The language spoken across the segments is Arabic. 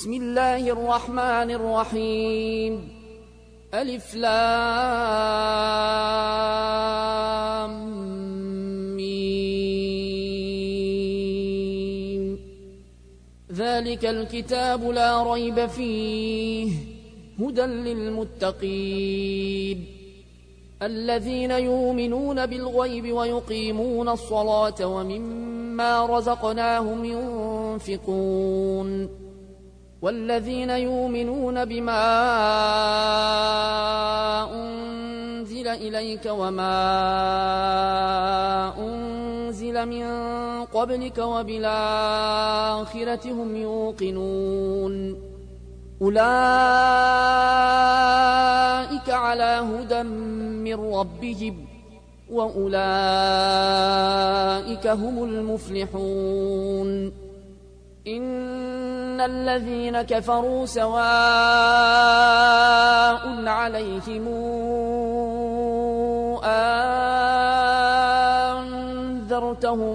بسم الله الرحمن الرحيم ألف لام ميم ذلك الكتاب لا ريب فيه هدى للمتقين الذين يؤمنون بالغيب ويقيمون الصلاة ومما رزقناهم ينفقون والذين يؤمنون بما أنزل إليك وما أنزل من قبلك وبالآخرة هم يوقنون أولئك على هدى من ربهم وأولئك هم المفلحون إن الذين كفروا سواء عليهم أنذرتهم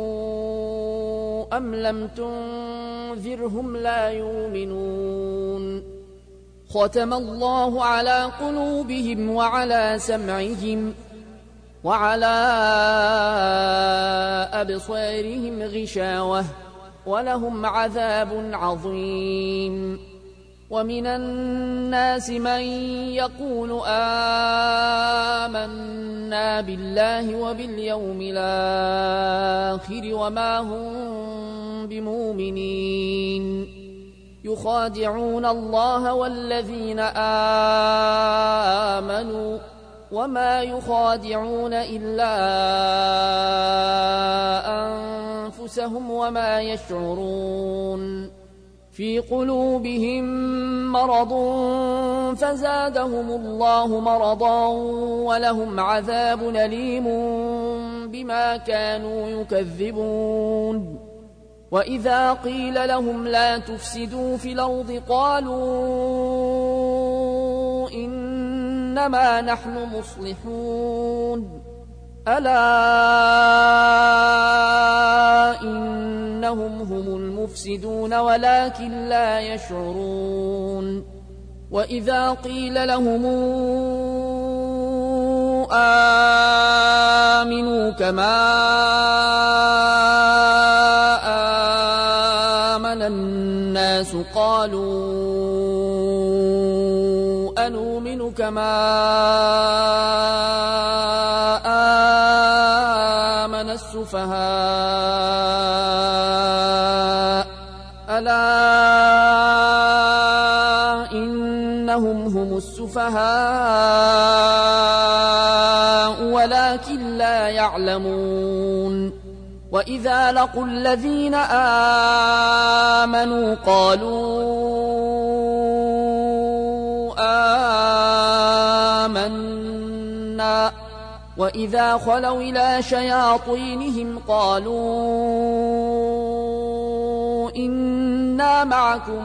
أم لم تنذرهم لا يؤمنون ختم الله على قلوبهم وعلى سمعهم وعلى أبصارهم غشاوة ولهم عذاب عظيم ومن الناس من يقول آمنا بالله وباليوم الآخر وما هم بمؤمنين يخادعون الله والذين آمنوا وما يخادعون إلا أنفسهم وما يشعرون في قلوبهم مرض فزادهم الله مرضا ولهم عذاب أليم بما كانوا يكذبون وإذا قيل لهم لا تفسدوا في الأرض قالوا إنما نحن مصلحون ألا إنهم هم المفسدون ولكن لا يشعرون وإذا قيل لهم آمنوا كما آمن الناس قالوا أنؤمن كما آمن السفهاء ألا إنهم هم السفهاء ولكن لا يعلمون وإذا لقوا الذين آمنوا قالوا آمنا وإذا خلوا إلى شياطينهم قالوا إنا معكم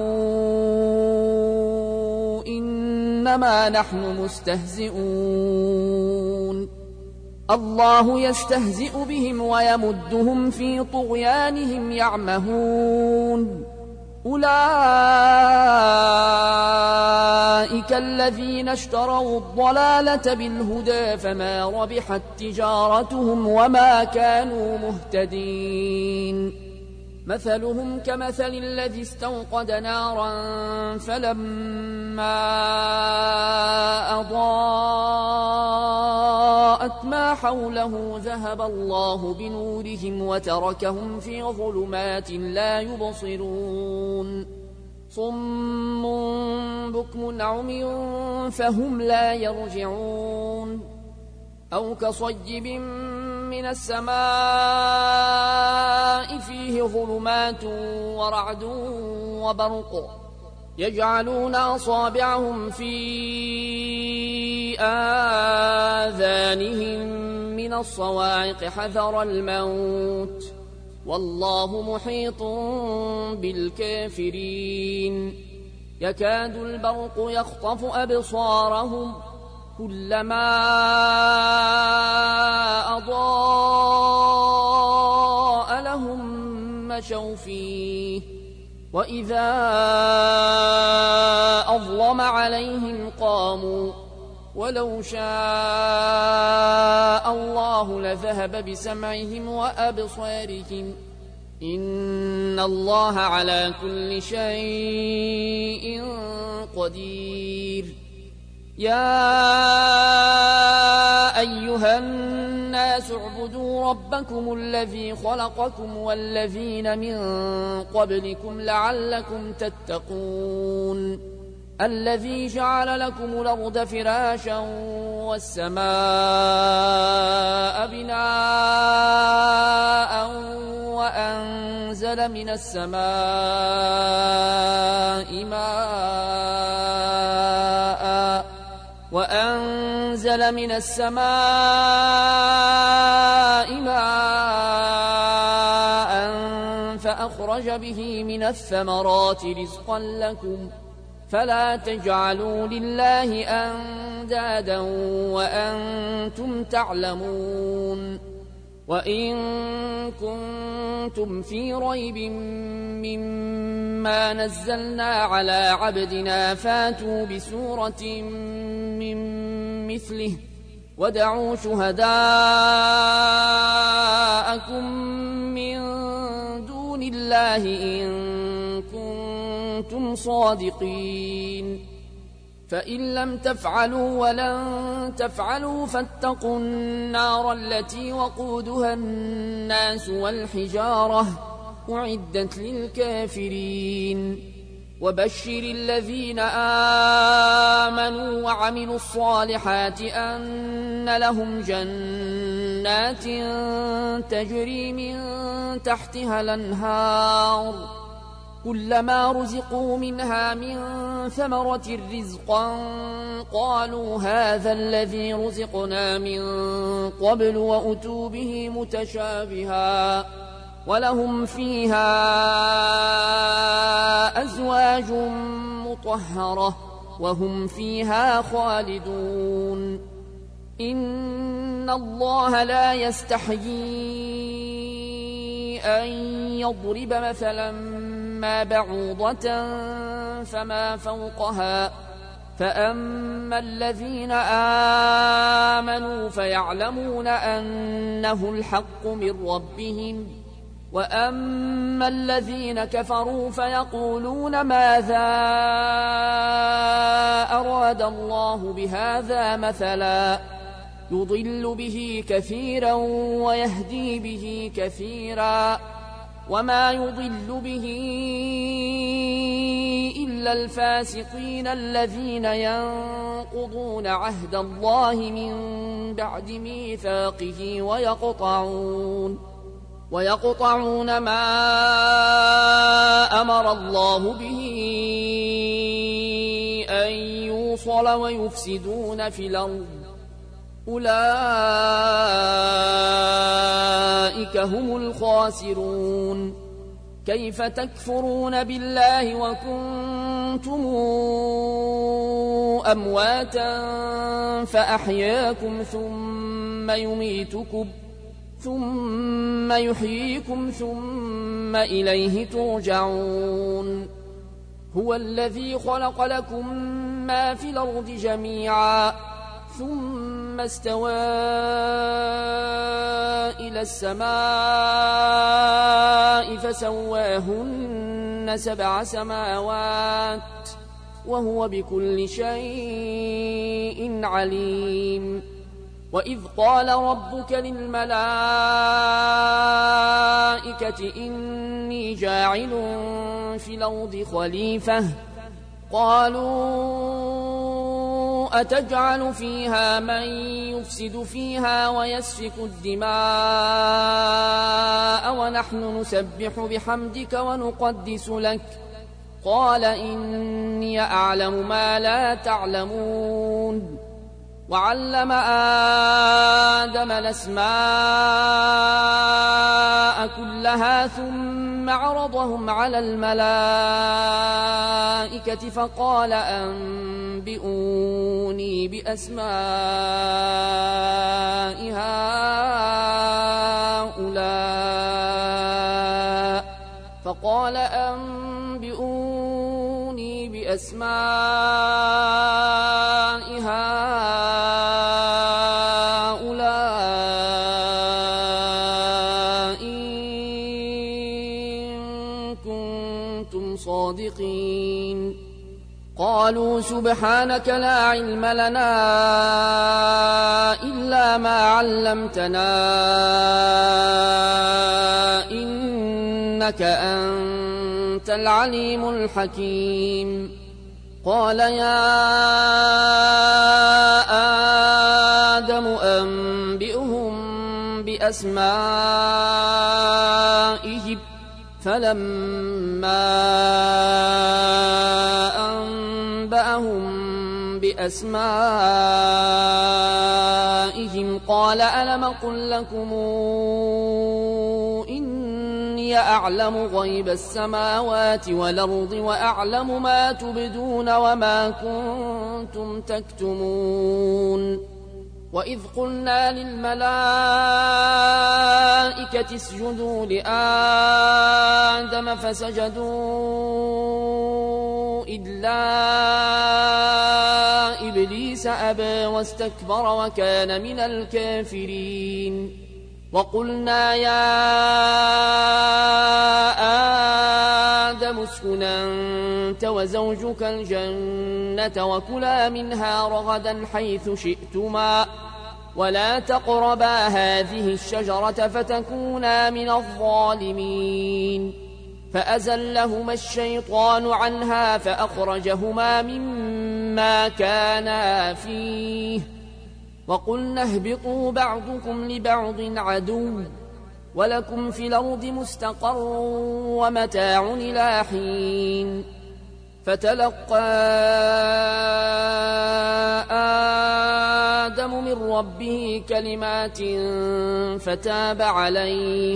إنما نحن مستهزئون الله يستهزئ بهم ويمدهم في طغيانهم يعمهون أولئك الذين اشتروا الضلالة بالهدى فما ربحت تجارتهم وما كانوا مهتدين مثلهم كمثل الذي استوقد نارا فلما أضاءت ما حوله ذهب الله بنورهم وتركهم في ظلمات لا يبصرون صم بكم عمي فهم لا يرجعون أو كصيب من السماء فيه ظلمات ورعد وبرق يجعلون أصابعهم في آذانهم من الصواعق حذر الموت والله محيط بالكافرين يكاد البرق يخطف أبصارهم كلما أضاء لهم مشوا فيه وإذا أظلم عليهم قاموا ولو شاء الله لذهب بسمعهم وأبصارهم إن الله على كل شيء قدير. يا أيها الناس اعبدوا ربكم الذي خلقكم والذين من قبلكم لعلكم تتقون الذي جعل لكم الأرض فراشا والسماء بناء وأنزل من السماء ماء فأخرج به من الثمرات رزقا لكم فلا تجعلوا لله أندادا وأنتم تعلمون. وإن كنتم في ريب مما نزلنا على عبدنا فاتوا بسورة من مثله ودعوا شهداءكم من دون الله إن كنتم صادقين. فإن لم تفعلوا ولن تفعلوا فاتقوا النار التي وقودها الناس والحجارة أعدت للكافرين. وبشر الذين آمنوا وعملوا الصالحات أن لهم جنات تجري من تحتها الأنهار كلما رزقوا منها من ثمرة رزقا قالوا هذا الذي رزقنا من قبل وأتوا به متشابها ولهم فيها أزواج مطهرة وهم فيها خالدون. إن الله لا يستحيي أن يضرب مثلا ما بعوضة فما فوقها فأما الذين آمنوا فيعلمون أنه الحق من ربهم وأما الذين كفروا فيقولون ماذا أراد الله بهذا مثلا يضل به كثيرا ويهدي به كثيرا وما يضل به إلا الفاسقين الذين ينقضون عهد الله من بعد ميثاقه ويقطعون ما أمر الله به أن يوصل ويفسدون في الأرض أولئك هم الخاسرون. كيف تكفرون بالله وكنتم أمواتا فأحياكم ثم يميتكم ثم يحييكم ثم إليه ترجعون. هو الذي خلق لكم ما في الأرض جميعا ثم استوى إلى السماء فسواهن 7 سماوات وهو بكل شيء عليم. وإذ قال ربك للملائكة إني جاعل في الأرض خليفة قالوا أتجعل فيها من يفسد فيها ويسفك الدماء ونحن نسبح بحمدك ونقدس لك قال إني أعلم ما لا تعلمون. وعلم آدم الأسماء كلها ثم عرضهم على الملائكة فقال أنبئوني بأسماء هؤلاء بأسماء هؤلاء إن كنتم صادقين قالوا سبحانك لا علم لنا إلا ما علمتنا إنك أنت العليم الحكيم قال يا آدم أنبئهم بأسمائهم فلما أنبأهم بأسمائهم قال ألم قل لكم إني أعلم غيب السماوات والأرض وأعلم ما تبدون وما كنتم تكتمون وإذ قلنا للملائكة اسجدوا لآدم فسجدوا إلا إبليس أبى واستكبر وكان من الكافرين وقلنا يا آدم اسكن أنت وزوجك الجنة وكلا منها رغدا حيث شئتما ولا تقربا هذه الشجرة فتكونا من الظالمين فأزلهما الشيطان عنها فأخرجهما مما كانا فيه وقلنا اهبطوا بعضكم لبعض عدو ولكم في الأرض مستقر ومتاع إلى حين فتلقى آدم من ربه كلمات فتاب عليه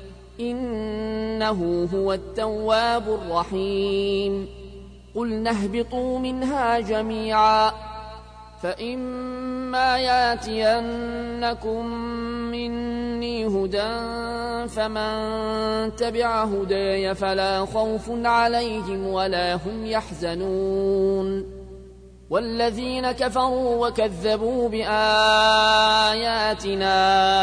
إنه هو التواب الرحيم قلنا اهبطوا منها جميعا فإما ياتينكم مني هدى فمن تبع هداي فلا خوف عليهم ولا هم يحزنون والذين كفروا وكذبوا بآياتنا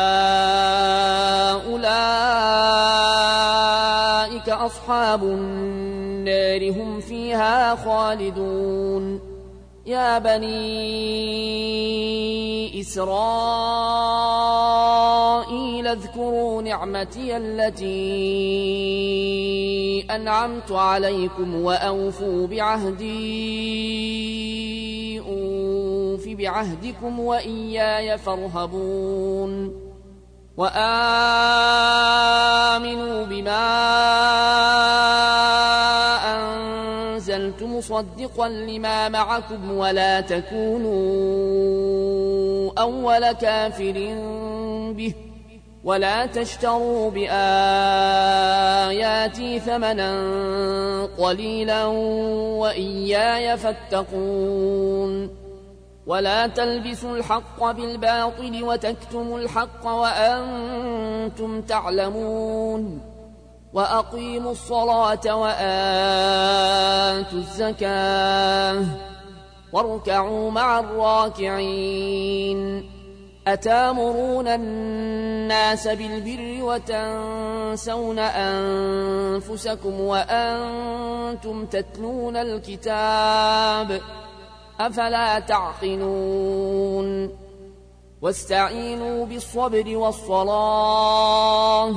أولئك أصحاب النار هم فيها خالدون يا بني إسرائيل اذكروا نعمتي التي أنعمت عليكم وأوفوا بعهدي أوف بعهدكم وإياي فارهبون وآمنوا بما أنزلت مصدقا لما معكم ولا تكونوا أول كافر به ولا تشتروا بآياتي ثمنا قليلا وإياي فاتقون ولا تلبسوا الحق بالباطل وتكتموا الحق وأنتم تعلمون وأقيموا الصلاة وآتوا الزكاة واركعوا مع الراكعين أتامرون الناس بالبر وتنسون أنفسكم وأنتم تتلون الكتاب أفلا تعقلون واستعينوا بالصبر والصلاة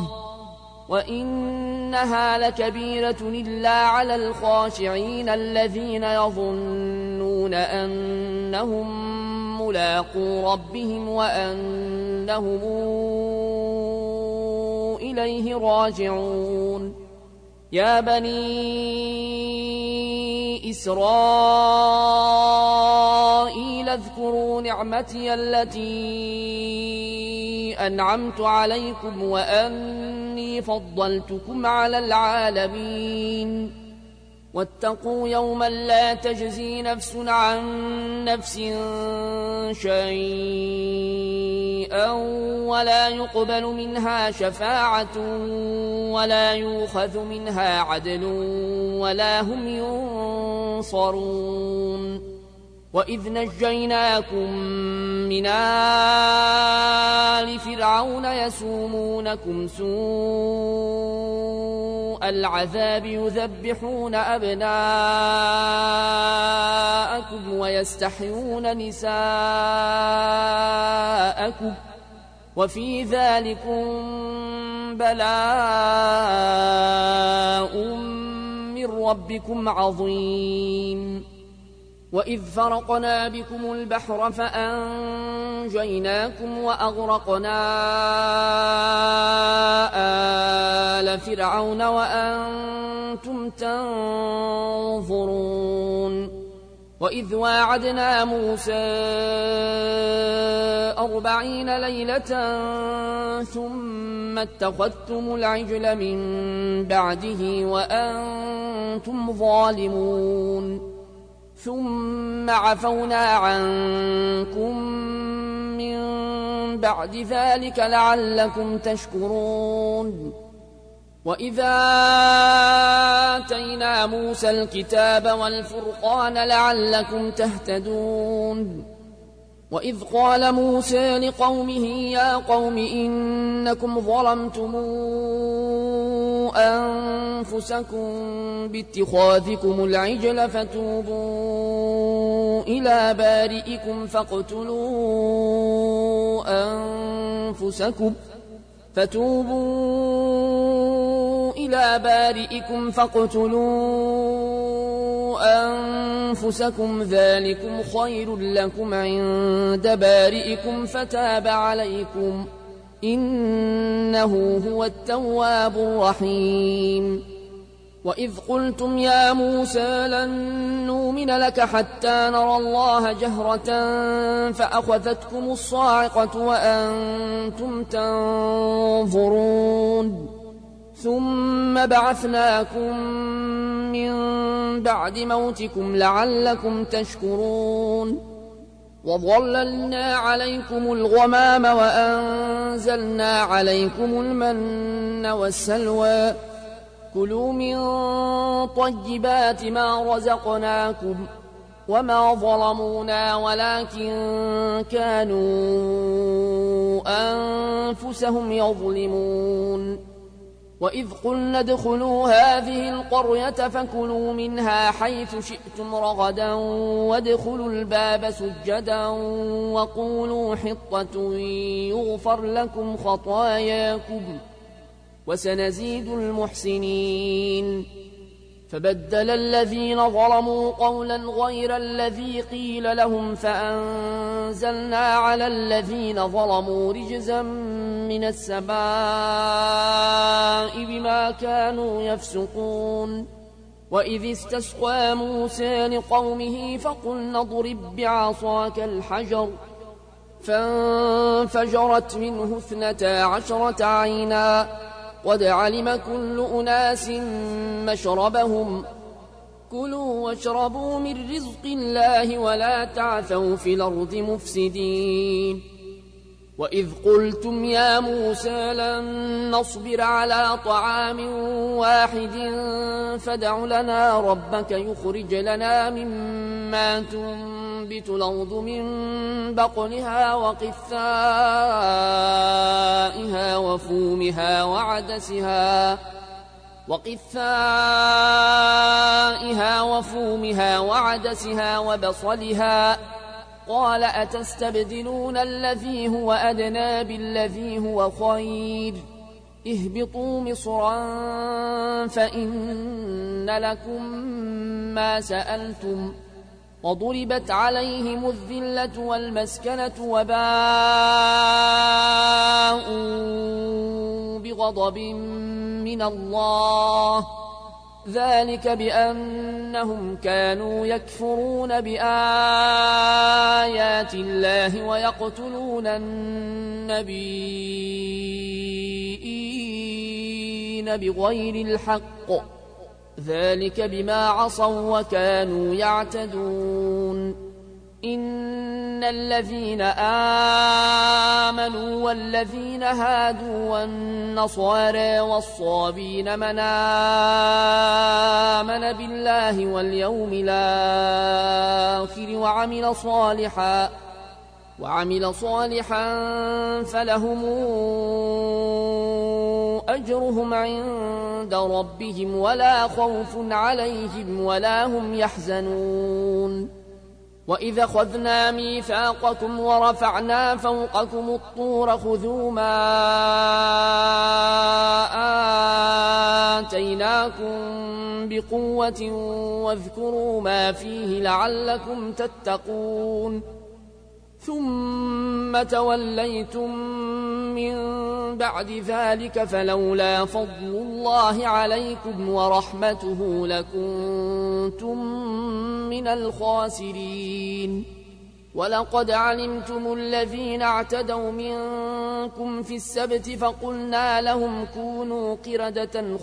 وإنها لكبيرة إلا على الخاشعين الذين يظنون أنهم ملاقو ربهم وأنهم إليه راجعون يا بني إسرائيل اذكروا نعمتي التي أنعمت عليكم وأني فضلتكم على العالمين واتقوا يوما لا تجزي نفس عن نفس شيئا ولا يقبل منها شفاعة ولا يؤخذ منها عدل ولا هم ينصرون وإذ نجيناكم من آل فرعون يسومونكم سوء العذاب يذبحون أبناءكم ويستحيون نساءكم وفي ذلكم بلاء من ربكم عظيم وإذ فرقنا بكم البحر فأنجيناكم وأغرقنا آل فرعون وأنتم تنظرون وإذ واعدنا موسى 40 ليلة ثم اتخذتم العجل من بعده وأنتم ظالمون ثم عفونا عنكم من بعد ذلك لعلكم تشكرون وإذا آتينا موسى الكتاب والفرقان لعلكم تهتدون وإذ قال موسى لقومه يا قوم إنكم ظلمتم أنفسكم باتخاذكم العجل فتوبوا إلى بارئكم فاقتلوا أنفسكم ذلكم خير لكم عند بارئكم فتاب عليكم إنه هو التواب الرحيم وإذ قلتم يا موسى لن نؤمن لك حتى نرى الله جهرة فأخذتكم الصاعقة وأنتم تنظرون ثم بعثناكم من بعد موتكم لعلكم تشكرون وظللنا عليكم الغمام وأنزلنا عليكم المن والسلوى كلوا من طيبات ما رزقناكم وما ظلمونا ولكن كانوا أنفسهم يظلمون وإذ قلنا ادخلوا هذه القرية فكلوا منها حيث شئتم رغدا وادخلوا الباب سجدا وقولوا حطة يغفر لكم خطاياكم وسنزيد المحسنين فبدل الذين ظلموا قولا غير الذي قيل لهم فأنزلنا على الذين ظلموا رجزا من السماء بما كانوا يفسقون وإذ استسقى موسى لقومه فقلنا اضرب بعصاك الحجر فانفجرت منه 12 عينا قد علم كل أناس مشربهم كلوا واشربوا من رزق الله ولا تعثوا في الأرض مفسدين وإذ قلتم يا موسى لن نصبر على طعام واحد فادع لنا ربك يخرج لنا مما تنبت الأرض من بقلها وقثائها وفومها وعدسها وبصلها قال أتستبدلون الذي هو أدنى بالذي هو خير اهبطوا مصرا فإن لكم ما سألتم وضربت عليهم الذلة والمسكنة وباءوا بغضب من الله ذلك بأنهم كانوا يكفرون بآيات الله ويقتلون النبيين بغير الحق ذلك بما عصوا وكانوا يعتدون إن الذين آمنوا والذين هادوا والنصارى والصابين من آمن بالله واليوم الآخر وعمل صالحا فلهم أجرهم عند ربهم ولا خوف عليهم ولا هم يحزنون وإذا أخذنا ميثاقكم ورفعنا فوقكم الطور خذوا ما آتيناكم بقوة واذكروا ما فيه لعلكم تتقون ثم توليتم من بعد ذلك فلولا فضل الله عليكم ورحمته لكنتم من الخاسرين ولقد علمتم الذين اعتدوا منكم في السبت فقلنا لهم كونوا قردة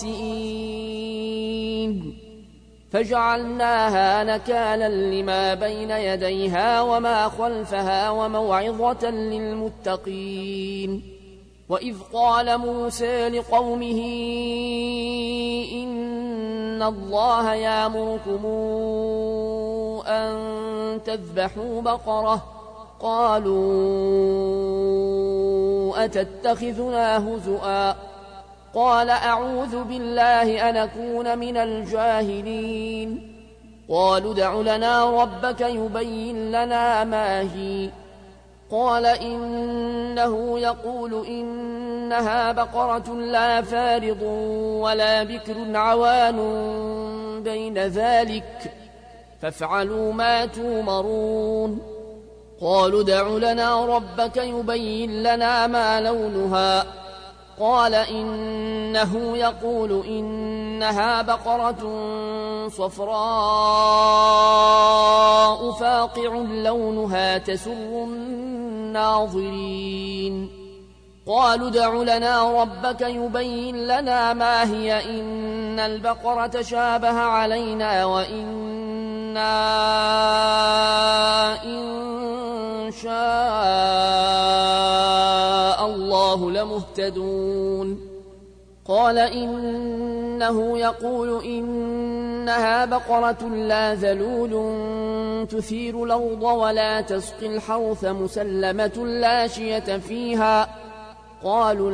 خاسئين فجعلناها نكالا لما بين يديها وما خلفها وموعظة للمتقين وإذ قال موسى لقومه إن الله يأمركم أن تذبحوا بقرة قالوا أتتخذنا هزؤا قال أعوذ بالله أن أكون من الجاهلين قالوا ادع لنا ربك يبين لنا ما هي قال إنه يقول إنها بقرة لا فارض ولا بكر عوان بين ذلك فافعلوا ما تومرون قالوا ادع لنا ربك يبين لنا ما لونها قال إنه يقول إنها بقرة صفراء فاقع لونها تسر الناظرين قالوا ادع لنا ربك يبين لنا ما هي إن البقرة شابه علينا وإنا إن شاء الله لمهتدون قال إنه يقول إنها بقرة لا ذلول تثير الأرض ولا تسقي الحرث مسلمة لا شية فيها قالوا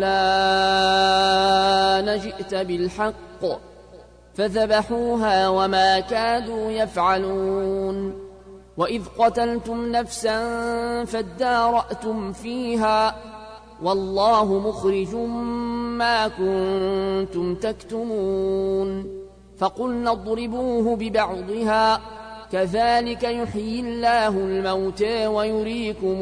لا نجئت بالحق فذبحوها وما كادوا يفعلون وإذ قتلتم نفسا فادارأتم فيها والله مخرج ما كنتم تكتمون فقلنا اضربوه ببعضها كذلك يحيي الله الموتى ويريكم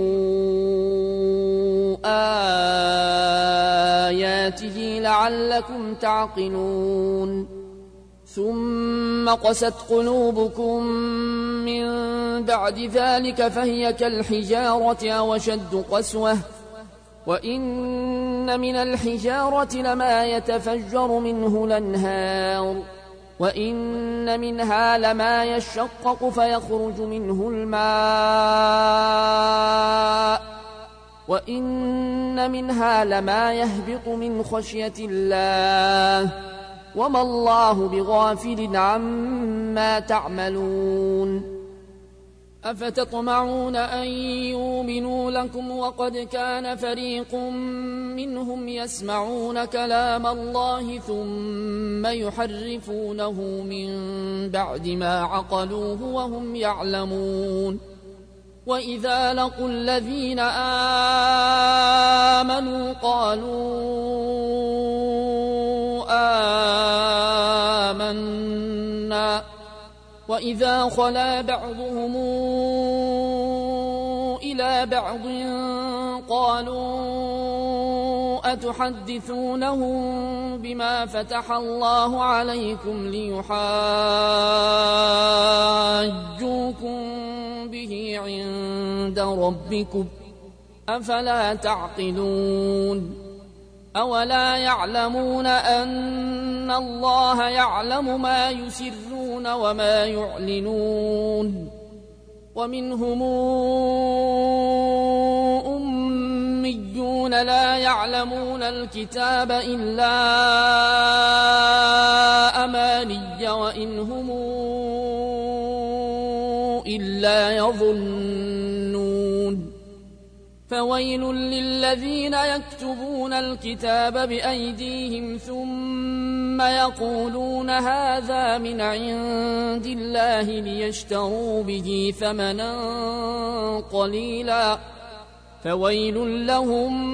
آياته لعلكم تعقلون ثم قست قلوبكم من بعد ذلك فهي كالحجارة أو أشد قسوة وإن من الحجارة لما يتفجر منه الأنهار وإن منها لما يشقق فيخرج منه الماء وإن منها لما يهبط من خشية الله وما الله بغافل عما تعملون أفتطمعون أن يؤمنوا لكم وقد كان فريق منهم يسمعون كلام الله ثم يحرفونه من بعد ما عقلوه وهم يعلمون وإذا لقوا الذين آمنوا قالوا آمنا وإذا خلا بعضهم إلى بعض قالوا أتحدثونهم بما فتح الله عليكم ليحاجوكم به عند ربكم أفلا تعقلون أولا يعلمون أن الله يعلم ما يسرون وما يعلنون ومنهم أميون لا يعلمون الكتاب إلا أماني وإن هم إلا يظنون فويل للذين يكتبون الكتاب بأيديهم ثم يقولون هذا من عند الله ليشتروا به ثمنا قليلا فويل لهم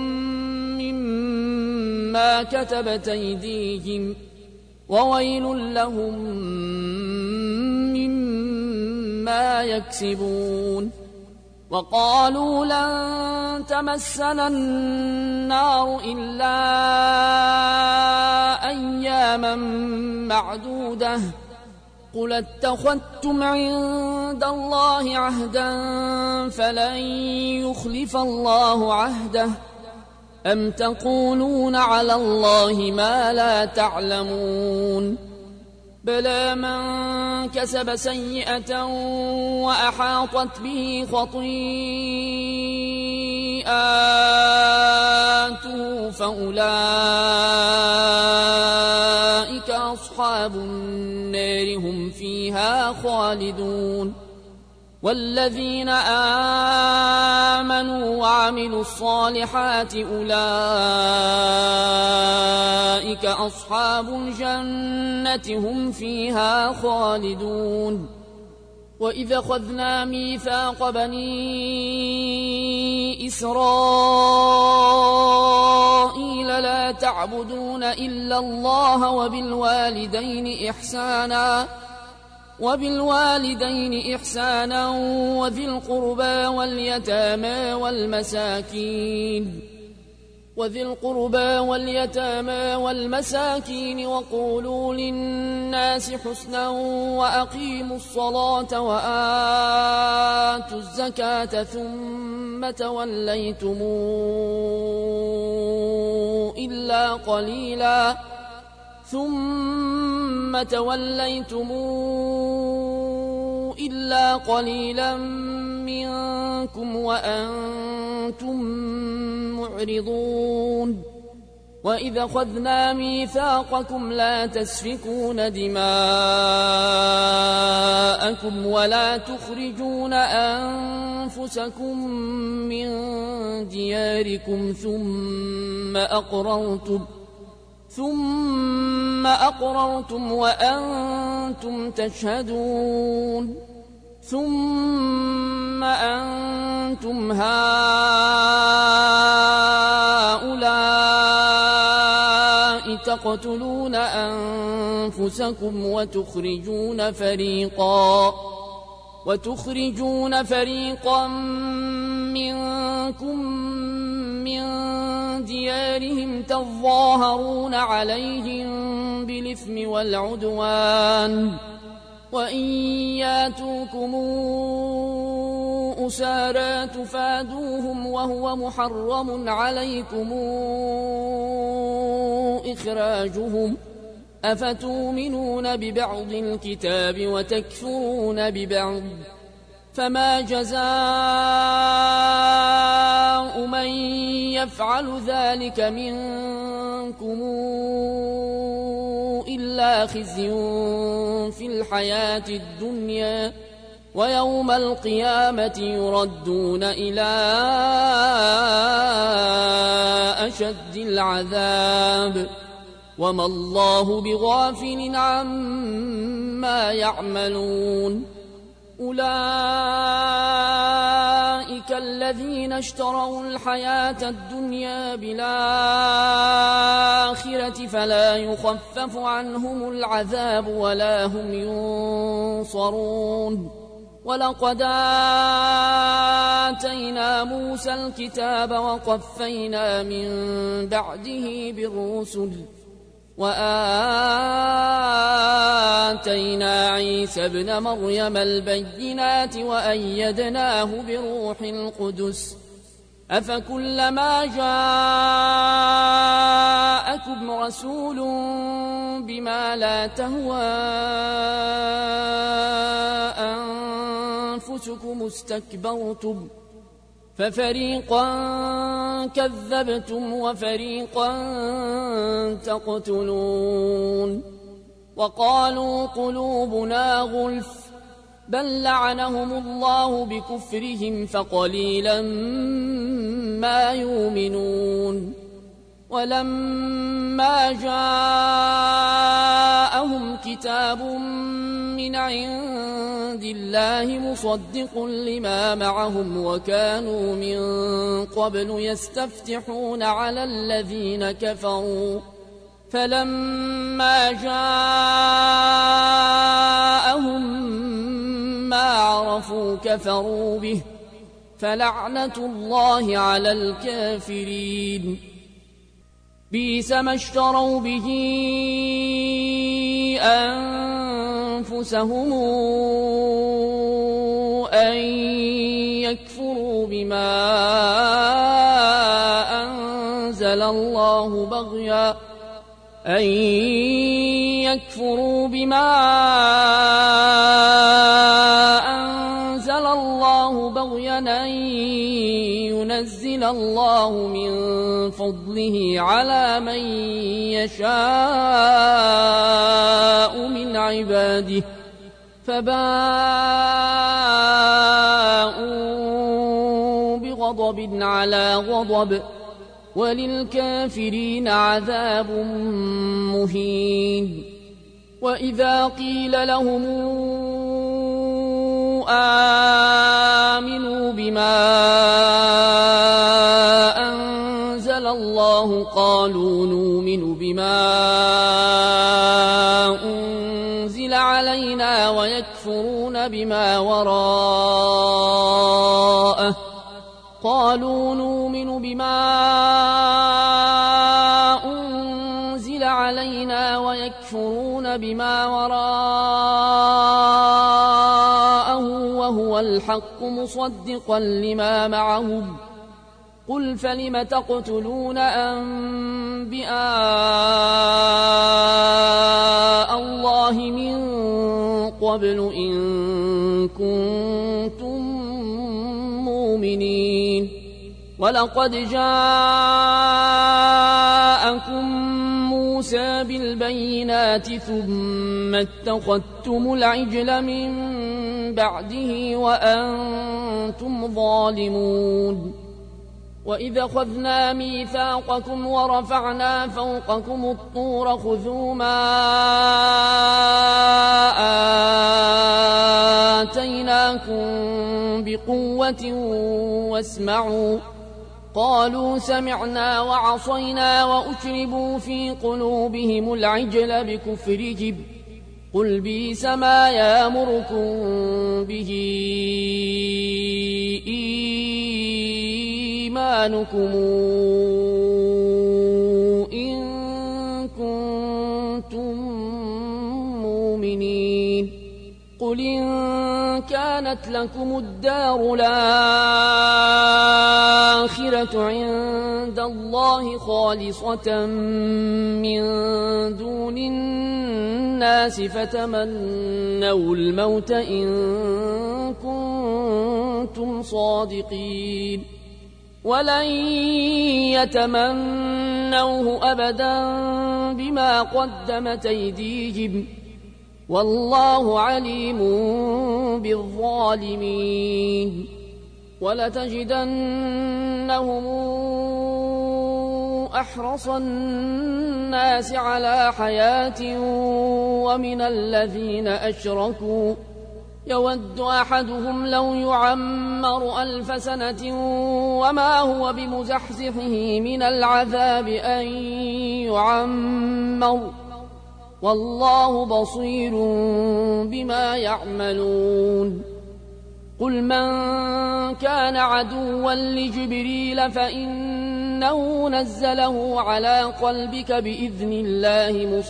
مما كتبت أيديهم وويل لهم مما يكسبون وقالوا لن تمسنا النار إلا أياما معدودة قل اتخذتم عند الله عهدا فلن يخلف الله عهده أم تقولون على الله ما لا تعلمون بلى من كسب سيئة وأحاطت به خطيئاته فأولئك أصحاب النار هم فيها خالدون والذين آمنوا وعملوا الصالحات أولئك أصحاب الجنة هم فيها خالدون وإذا أخذنا ميثاق بني إسرائيل لا تعبدون إلا الله وبالوالدين إحسانا وذي القربى واليتامى والمساكين وقولوا للناس حسنا وأقيموا الصلاة وآتوا الزكاة ثم توليتم إلا قليلا منكم وأنتم معرضون وإذا أخذنا ميثاقكم لا تسفكون دماءكم ولا تخرجون أنفسكم من دياركم ثم أقررتم وأنتم تشهدون ثم أنتم هؤلاء تقتلون أنفسكم وتخرجون فريقا منكم من ديارهم تظاهرون عليهم بالإثم والعدوان وإن ياتوكم أسارى تفادوهم وهو محرم عليكم إخراجهم أفتؤمنون ببعض الكتاب وتكفرون ببعض فما جزاء من يفعل ذلك منكم إلا خزي في الحياة الدنيا ويوم القيامة يردون إلى أشد العذاب وما الله بغافل عما يعملون أولئك الذين اشتروا الحياة الدنيا بالآخرة فلا يخفف عنهم العذاب ولا هم ينصرون ولقد آتينا موسى الكتاب وقفينا من بعده بالرسل وآتينا عيسى ابن مريم البينات وأيدناه بروح القدس أفكلما جاءكم رسول بما لا تهوى أنفسكم استكبرتم ففريقا كذبتم وفريقا تقتلون وقالوا قلوبنا غلف بل لعنهم الله بكفرهم فقليلا ما يؤمنون ولما جاءهم كتاب من عند الله مصدق لما معهم وكانوا من قبل يستفتحون على الذين كفروا فلما جاءهم ما عرفوا كفروا به فلعنة الله على الكافرين بئس ما اشتروا به أنفسهم أن يكفروا بما أنزل الله بغيا أن ينزل الله من فضله على من يشاء من عباده فباءوا بغضب على غضب وللكافرين عذاب مهين وإذا قيل لهم آمنوا بما أنزل الله قالوا نؤمن بما أنزل علينا ويكفرون بما وراءه قالوا نؤمن بما أنزل علينا ويكفرون بما وراءه وهو الحق مصدقا لما معهم قل فلم تقتلون أنبياء الله من قبل إن كنتم مؤمنين ولقد جاءكم موسى بالبينات ثم اتخذتم العجل من بعده وأنتم ظالمون وإذا أخذنا ميثاقكم ورفعنا فوقكم الطور خذوا ما آتيناكم بقوة واسمعوا قالوا سمعنا وعصينا وأشربوا في قلوبهم العجل بكفرهم قل بئس ما يأمركم به إيمانكم إن كنتم مؤمنين قل إن كانت لكم الدار الآخرة عند الله خالصة من دون الناس فتمنوا الموت إن كنتم صادقين ولن يتمنوه أبدا بما قدمت أيديهم والله عليم بالظالمين ولتجدنهم أحرص الناس على حياة ومن الذين أشركوا يود أحدهم لو يعمر 1000 سنة وما هو بمزحزحه من العذاب أن يعمر والله بصير بما يعملون قل من كان عدوا لجبريل فإنه نزله على قلبك بإذن الله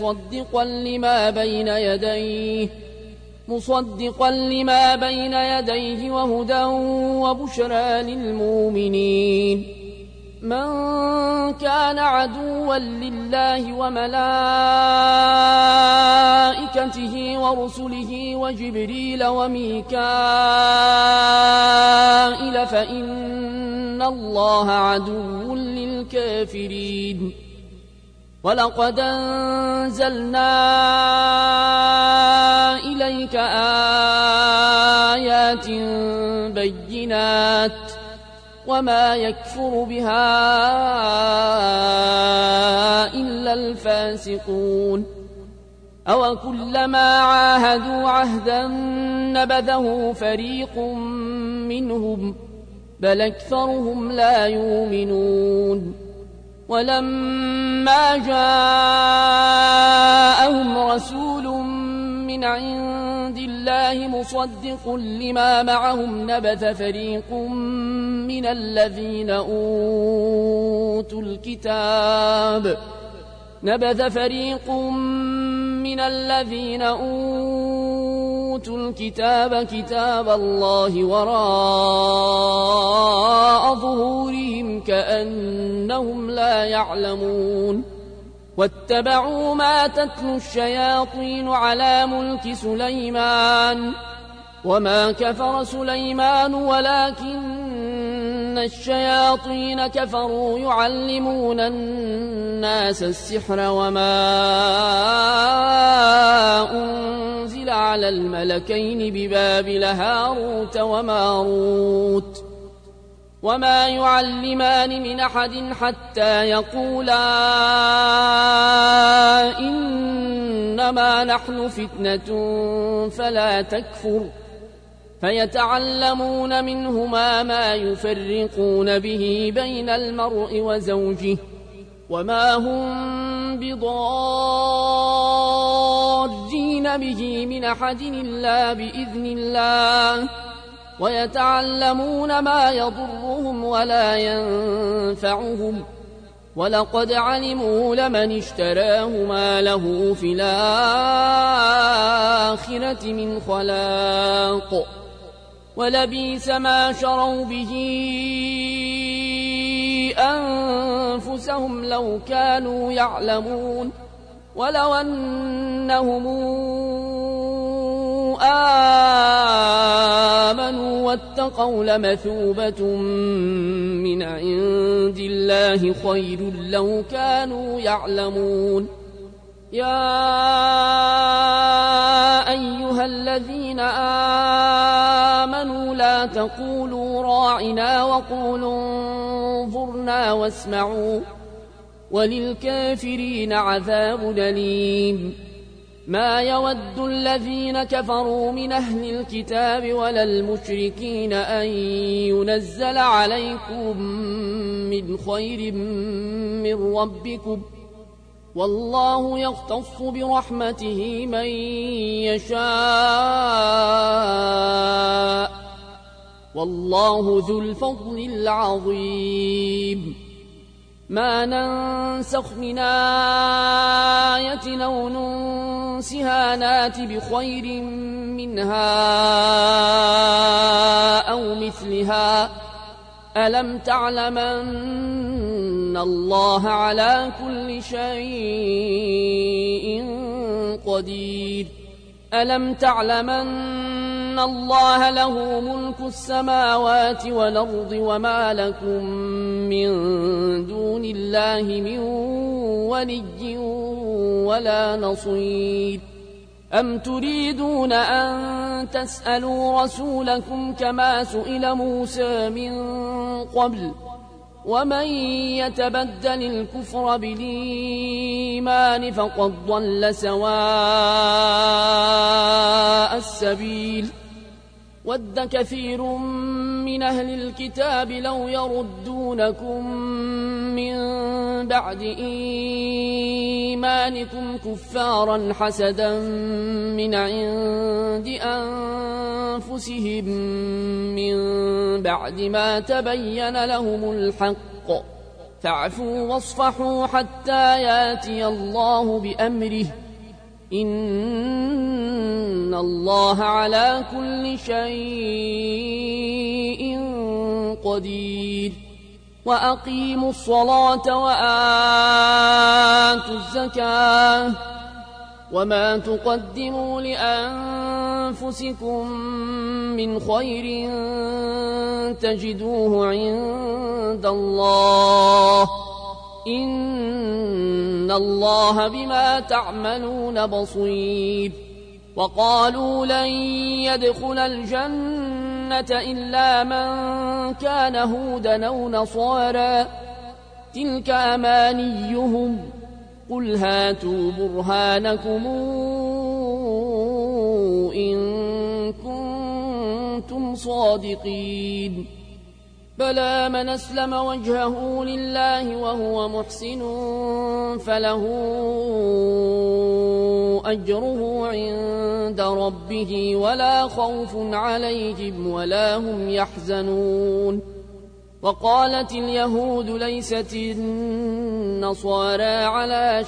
مصدقا لما بين يديه وهدى وبشرى للمؤمنين من كان عدوا لله وملائكته ورسله وجبريل وميكائيل فإن الله عدو للكافرين ولقد أنزلنا إليك آيات بينات وما يكفر بها إلا الفاسقون أو كلما عاهدوا عهدا نبذه فريق منهم بل أكثرهم لا يؤمنون ولما جاءهم رسول من عند الله مصدق لما معهم نبذ فريق من الذين أوتوا الكتاب كتاب الله وراء ظهورهم كأنهم لا يعلمون واتبعوا ما تتلو الشياطين على ملك سليمان وما كفر سليمان ولكن الشياطين كفروا يعلمون الناس السحر وما أنزل على الملكين ببابل هاروت وماروت وما يعلمان من أحد حتى يقولا إنما نحن فتنة فلا تكفر فيتعلمون منهما ما يفرقون به بين المرء وزوجه وما هم بضارين به من أحد إلا بإذن الله ويتعلمون ما يضرهم ولا ينفعهم ولقد علموا لمن اشتراه ما له في الآخرة من خلاق ولبئس ما شروا به أنفسهم لو كانوا يعلمون ولو أنهم آمنوا واتقوا لمثوبة من عند الله خير لو كانوا يعلمون يا أيها الذين آمنوا لا تقولوا راعنا وقولوا انظرنا واسمعوا وللكافرين عذاب أليم ما يود الذين كفروا من أهل الكتاب ولا المشركين أن ينزل عليكم من خير من ربكم والله يختص برحمته من يشاء والله ذو الفضل العظيم ما ننسخ من آية أو ننسها نات بخير منها أو مثلها ألم تعلم أن الله على كل شيء قدير ألم تعلم أن الله له ملك السماوات والأرض وما لكم من دون الله من ولي ولا نصير أم تريدون أن تسألوا رسولكم كما سئل موسى من قبل ومن يتبدل الكفر بالإيمان فقد ضل سواء السبيل ود كثير من أهل الكتاب لو يردونكم من بعد إيمانكم كفارا حسدا من عند أنفسهم من بعد ما تبين لهم الحق فاعفوا واصفحوا حتى ياتي الله بأمره إن الله على كل شيء قدير وأقيموا الصلاة وآتوا الزكاة وما تقدموا لأنفسكم من خير تجدوه عند الله إن الله بما تعملون بصير. وقالوا لن يدخل الجنة إلا من كان هودا أو نصارى تلك أمانيهم قل هاتوا برهانكم إن كنتم صادقين. بلى من أسلم وجهه لله وهو محسن فله أجره عند ربه ولا خوف عليهم ولا هم يحزنون. وقالت اليهود ليست النصارى على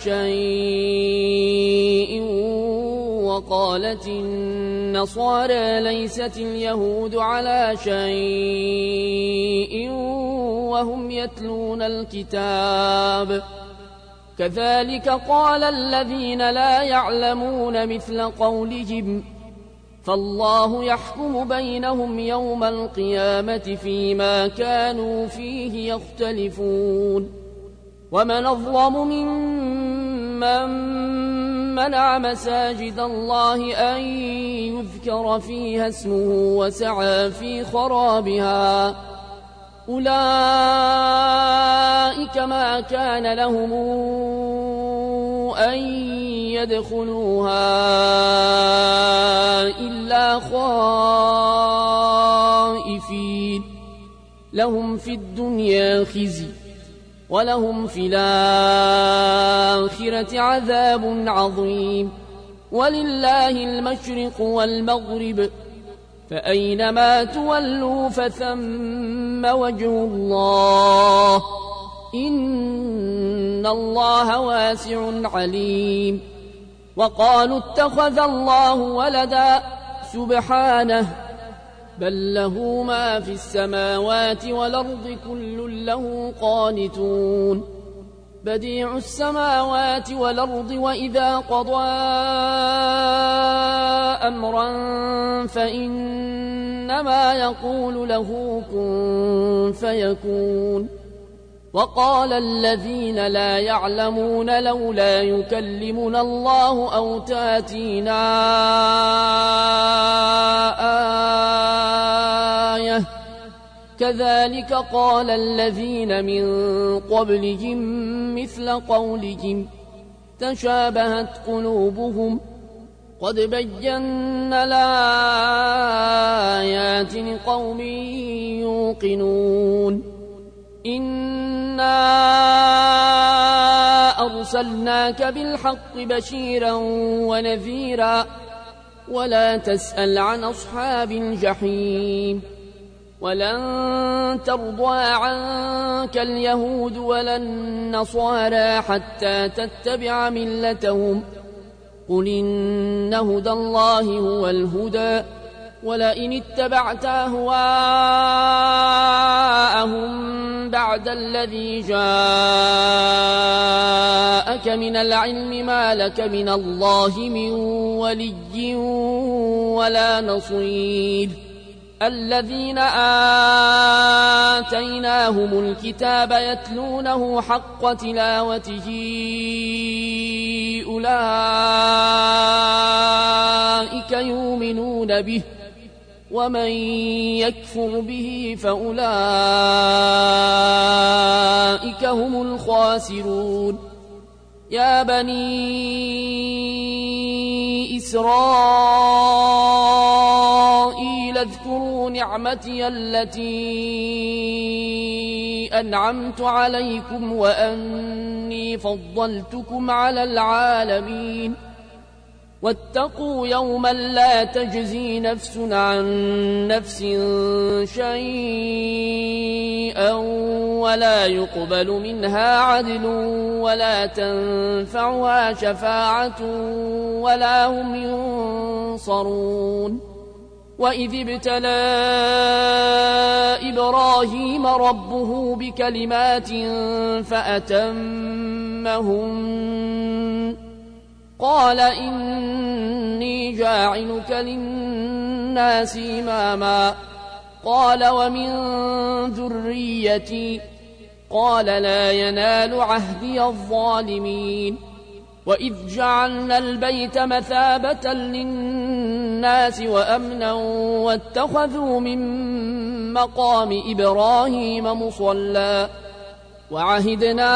شيء وقالت النصارى ليست اليهود على شيء وهم يتلون الكتاب كذلك قال الذين لا يعلمون مثل قولهم فالله يحكم بينهم يوم القيامة فيما كانوا فيه يختلفون. ومن أظلم ممن منع مساجد الله أن يذكر فيها اسمه وسعى في خرابها أولئك ما كان لهم أن يدخلوها إلا خائفين لهم في الدنيا خزي ولهم في الآخرة عذاب عظيم. ولله المشرق والمغرب فأينما تولوا فثم وجه الله إن الله واسع عليم. وقالوا اتخذ الله ولدا سبحانه بل له ما في السماوات والأرض كل له قانتون. بديع السماوات والأرض وإذا قضى أمرا فإنما يقول له كن فيكون. وقال الذين لا يعلمون لولا يكلمنا الله أو تاتينا آية كذلك قال الذين من قبلهم مثل قولهم تشابهت قلوبهم قد بينا الآيات لقوم يوقنون. إنا أرسلناك بالحق بشيرا ونذيرا ولا تسأل عن أصحاب الجحيم. ولن ترضى عنك اليهود ولا النصارى حتى تتبع ملتهم قل إن هدى الله هو الهدى ولئن اتبعت أهواءهم بعد الذي جاءك من العلم ما لك من الله من ولي ولا نصير. الذين آتيناهم الكتاب يتلونه حق تلاوته أولئك يؤمنون به ومن يكفر به فأولئك هم الخاسرون. يا بني إسرائيل اذكروا نعمتي التي أنعمت عليكم وأني فضلتكم على العالمين. واتقوا يوما لا تجزي نفس عن نفس شيئا ولا يقبل منها عدل ولا تنفعها شفاعة ولا هم ينصرون. وإذ ابتلى إبراهيم ربه بكلمات فأتمهن قال إني جاعلك للناس إماما قال ومن ذريتي قال لا ينال عهدي الظالمين وإذ جعلنا البيت مثابة للناس وأمنا واتخذوا من مقام إبراهيم مصلى وعهدنا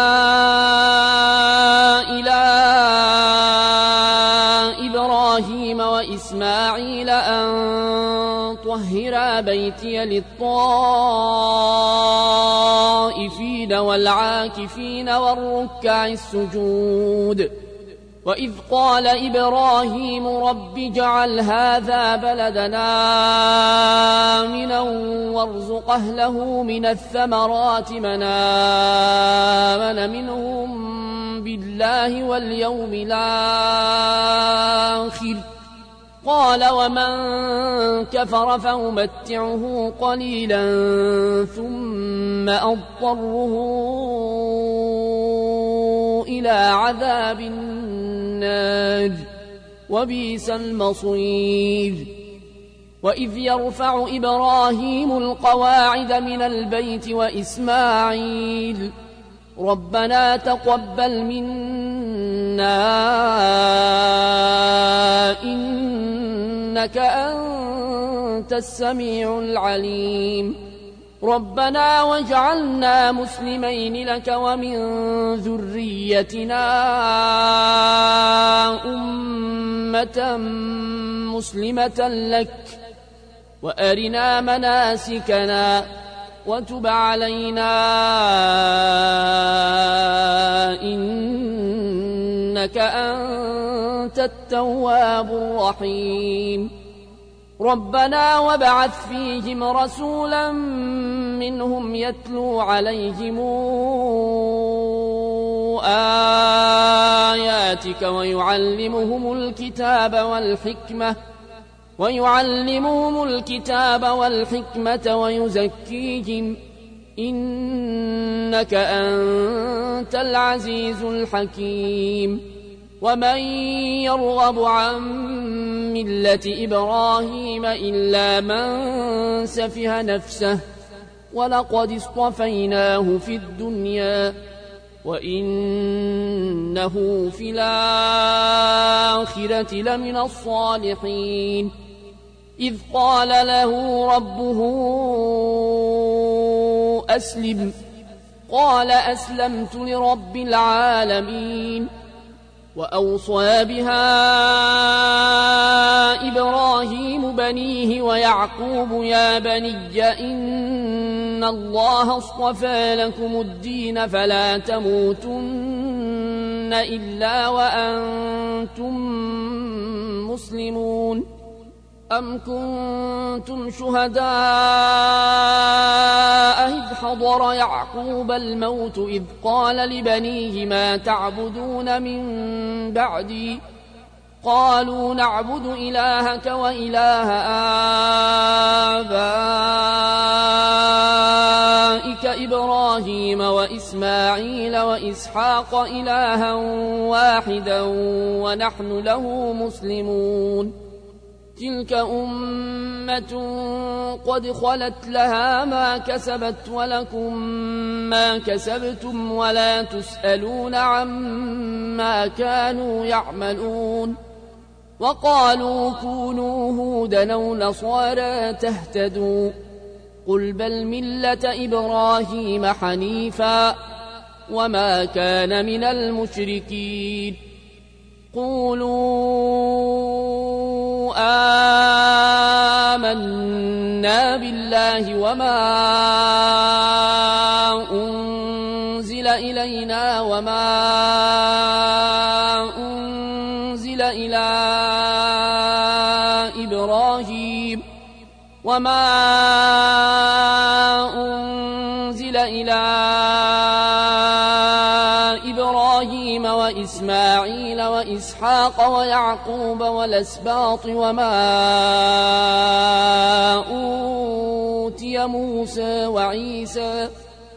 إلى إبراهيم وإسماعيل أن طهرا بيتي للطائفين والعاكفين والركع السجود وإذ قال إبراهيم رب اجعل هذا بلدنا آمنا وارزق أهله من الثمرات من آمن منهم بالله واليوم الآخر قال ومن كفر فأمتعه قليلا ثم أضطره إلى عذاب النار وبئس المصير وإذ يرفع إبراهيم القواعد من البيت وإسماعيل ربنا تقبل منا إنك أنت السميع العليم ربنا واجعلنا مسلمين لك ومن ذريتنا أمة مسلمة لك وأرنا مناسكنا وتب علينا إنك أنت التواب الرحيم ربنا وابعث فيهم رسولا منهم يتلو عليهم آياتك ويعلمهم الكتاب والحكمة ويزكيهم إنك أنت العزيز الحكيم ومن يرغب عن ملة إبراهيم إلا من سفه نفسه ولقد اصطفيناه في الدنيا وإنه في الآخرة لمن الصالحين إذ قال له ربه أسلم قال أسلمت لرب العالمين وأوصى بها إبراهيم بنيه ويعقوب يا بني إن الله اصطفى لكم الدين فلا تموتن إلا وأنتم مسلمون أم كنتم شهداء إذ حضر يعقوب الموت إذ قال لبنيه ما تعبدون من بعدي قالوا نعبد إلهك وإله آبائك إبراهيم وإسماعيل وإسحاق إلها واحدا ونحن له مسلمون تلك أمة قد خلت لها ما كسبت ولكم ما كسبتم ولا تسألون عما كانوا يعملون وقالوا كونوا هودا أو نصارى تهتدوا قل بل ملة إبراهيم حنيفا وما كان من المشركين قولوا آمنا بالله وما أنزل إلينا وما أنزل إلى إبراهيم وإسماعيل وإسحاق ويعقوب والأسباط وما أوتي موسى وعيسى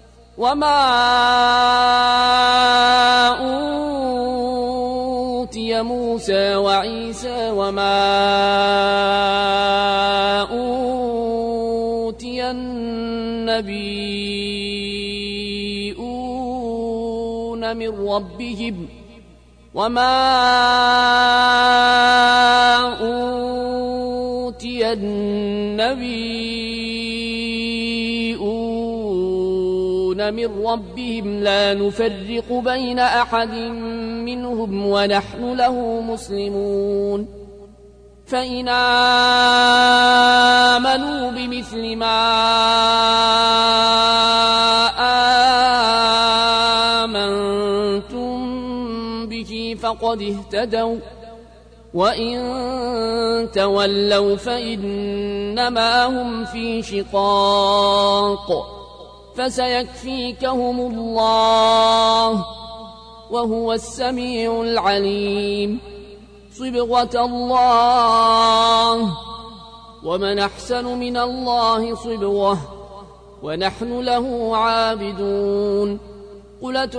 وما أوتي النبيون من ربهم لا نفرق بين أحد منهم ونحن له مسلمون فإن آمنوا بمثل ما آمنتم به فقد اهتدوا وإن تولوا فإنما هم في شقاق فسيكفيكهم الله وهو السميع العليم صبغة الله ومن أحسن من الله صبغة ونحن له عابدون قل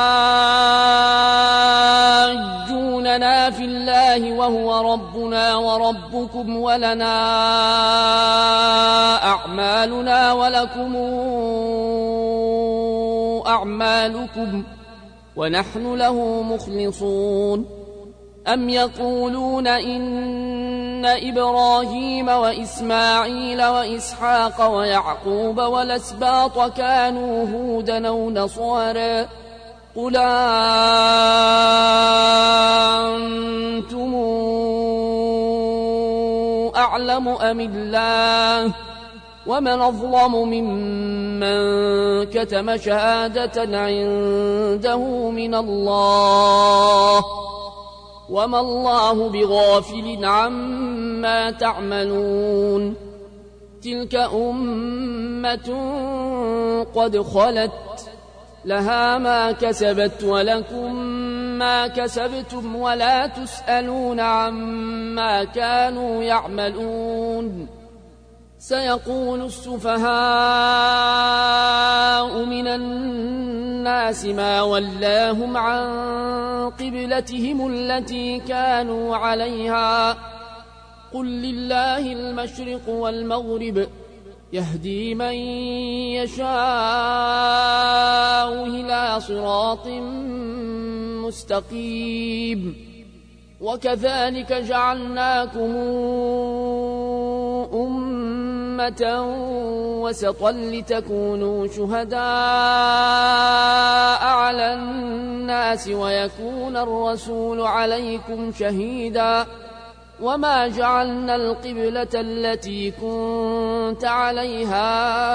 تحاجوننا في الله وهو ربنا وربكم ولنا أعمالنا ولكم أعمالكم ونحن له مخلصون أم يقولون إن إبراهيم وإسماعيل وإسحاق ويعقوب والأسباط كانوا هودا أو نصارى قل أنتم أعلم أم الله ومن أظلم ممن كتم شهادة عنده من الله وما الله بغافل عما تعملون تلك أمة قد خلت لها ما كسبت ولكم ما كسبتم ولا تسألون عما كانوا يعملون سيقول السفهاء من الناس ما ولاهم عن قبلتهم التي كانوا عليها قل لله المشرق والمغرب يهدي من يشاء إلى صراط مستقيم وكذلك جعلناكم أمة وسطا لتكونوا شهداء على الناس ويكون الرسول عليكم شهيدا وما جعلنا القبلة التي كنت عليها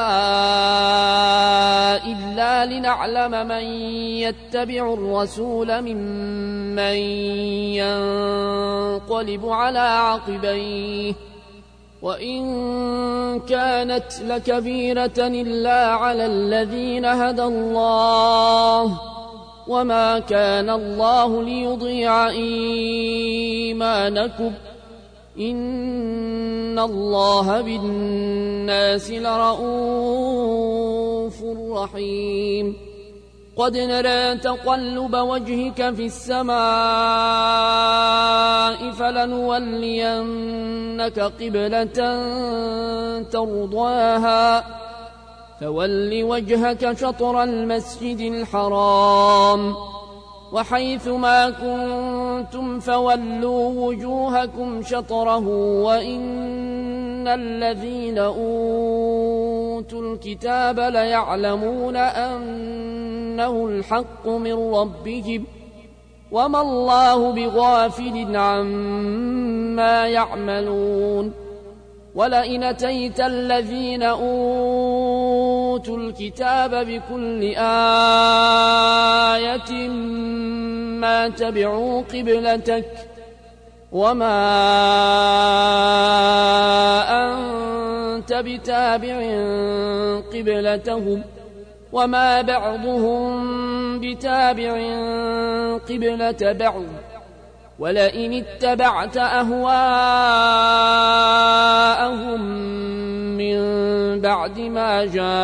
إلا لنعلم من يتبع الرسول ممن ينقلب على عقبيه وإن كانت لكبيرة إلا على الذين هدى الله وما كان الله ليضيع إيمانكم إن الله بالناس لرؤوف رحيم قد نرى تقلب وجهك في السماء فلنولينك قبلة ترضاها فول وجهك شطر المسجد الحرام وحيث ما كنتم فولوا وجوهكم شطره وإن الذين أوتوا الكتاب ليعلمون أنه الحق من ربهم وما الله بغافل عما يعملون ولئن أتيت الذين أوتوا الكتاب بكل آية ما تبعوا قبلتك وما أنت بتابع قبلتهم وما بعضهم بتابع قبلة بعض ولئن اتبعت أهواءهم من بعد ما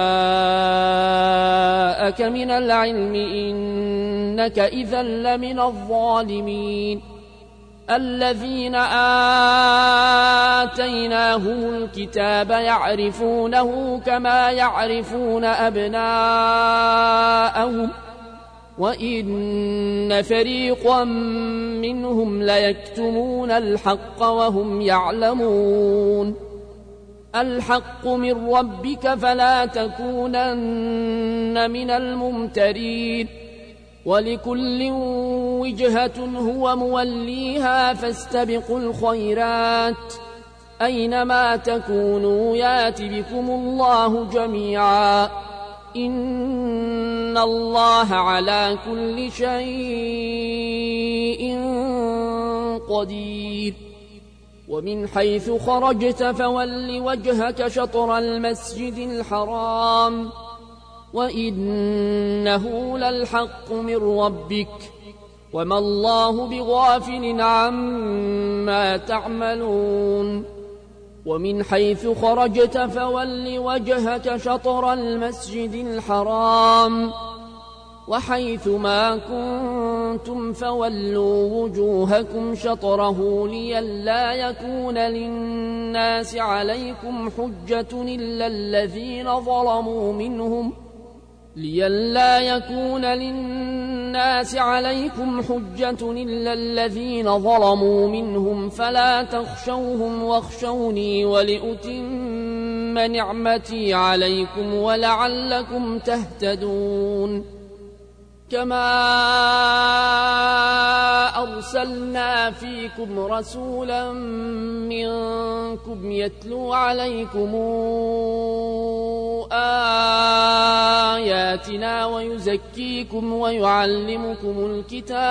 جاءك من العلم إنك إذا لمن الظالمين الذين آتيناهم الكتاب يعرفونه كما يعرفون أبناءهم وإن فريقا منهم ليكتمون الحق وهم يعلمون الحق من ربك فلا تكونن من الممترين ولكل وجهة هو موليها فاستبقوا الخيرات أينما تكونوا يات بكم الله جميعا إن الله على كل شيء قدير ومن حيث خرجت فول وجهك شطر المسجد الحرام وإنه للحق من ربك وما الله بغافل عما تعملون ومن حيث خرجت فول وجهك شطر المسجد الحرام وحيث ما كنتم فولوا وجوهكم شطره لئلا يكون للناس عليكم حجة إلا الذين ظلموا منهم فلا تخشوهم واخشوني ولأتم نعمتي عليكم ولعلكم تهتدون كما أرسلنا فيكم رسولا منكم يتلو عليكم آياتنا ويزكيكم ويعلمكم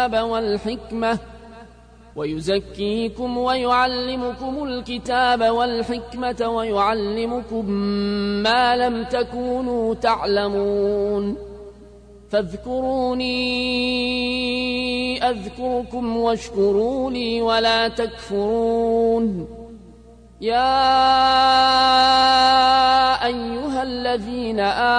الكتاب والحكمة ويعلمكم ما لم تكونوا تعلمون فاذكروني أذكركم واشكروا لي ولا تكفرون يا أيها الذين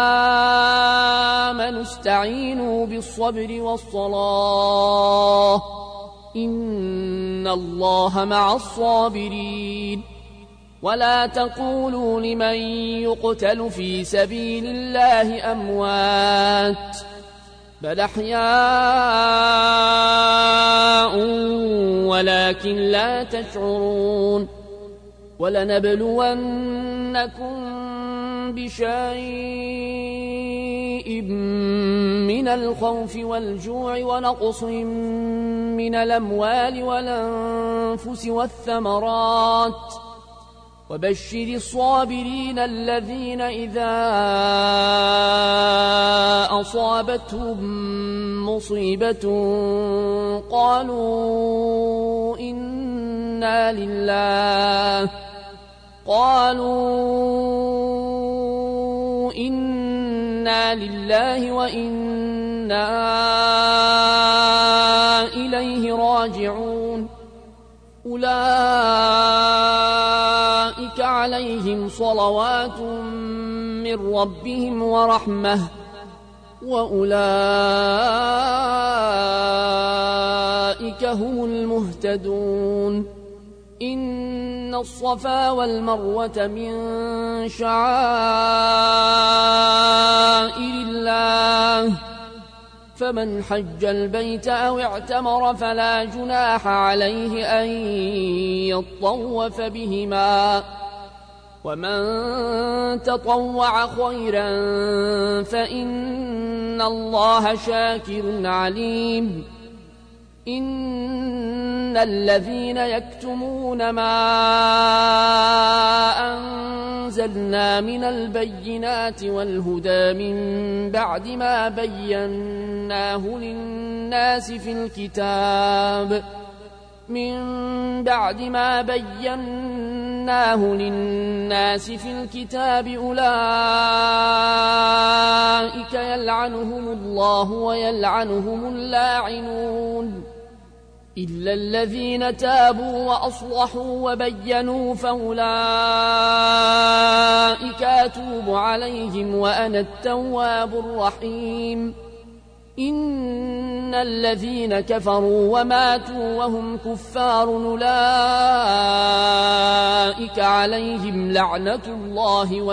آمنوا استعينوا بالصبر والصلاة إن الله مع الصابرين ولا تقولوا لمن يقتل في سبيل الله أموات بل أحياء ولكن لا تشعرون ولنبلونكم بشيء من الخوف والجوع ونقص من الأموال والأنفس والثمرات وبشر الصابرين الذين إذا أصابتهم مصيبة قالوا إنا لله وإنا إليه راجعون أولئك عليهم صلوات من ربهم ورحمة وأولئك هم المهتدون إن الصفا والمروة من شعائر الله فمن حج البيت أو اعتمر فلا جناح عليه أن يطوف بهما ومن تطوع خيرا فإن الله شاكر عليم إن الذين يكتمون ما أنزلنا من البينات والهدى من بعد ما بيناه للناس في الكتاب أولئك يلعنهم الله ويلعنهم اللاعنون إلا الذين تابوا وأصلحوا وبينوا فأولئك وأتوب عليهم وأنا التواب الرحيم. إن الذين كفروا وماتوا وهم كفار أولئك عليهم لعنة الله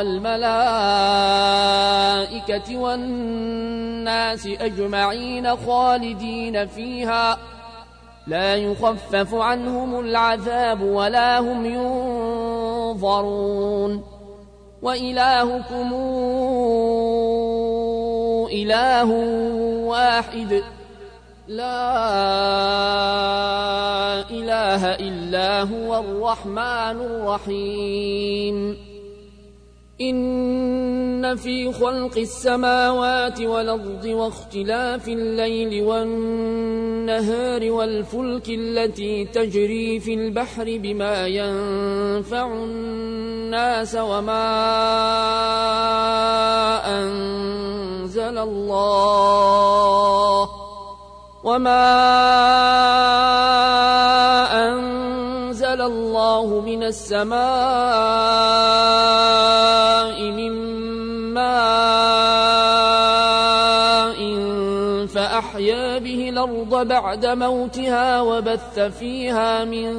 والملائكة والناس أجمعين خالدين فيها لا يخفف عنهم العذاب ولا هم ينظرون. وإلهكم إله واحد لا إله إلا هو الرحمن الرحيم. إن في خلق السماوات والأرض واختلاف الليل والنهار والفلك التي تجري في البحر بما ينفع الناس وما أنزل الله من السماء من ماء فأحيا به الأرض بعد موتها وبث فيها من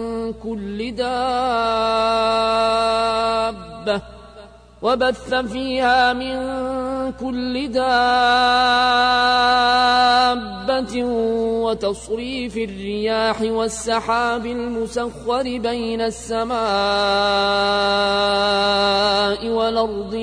كل دابة وتصريف الرياح والسحاب المسخر بين السماء والأرض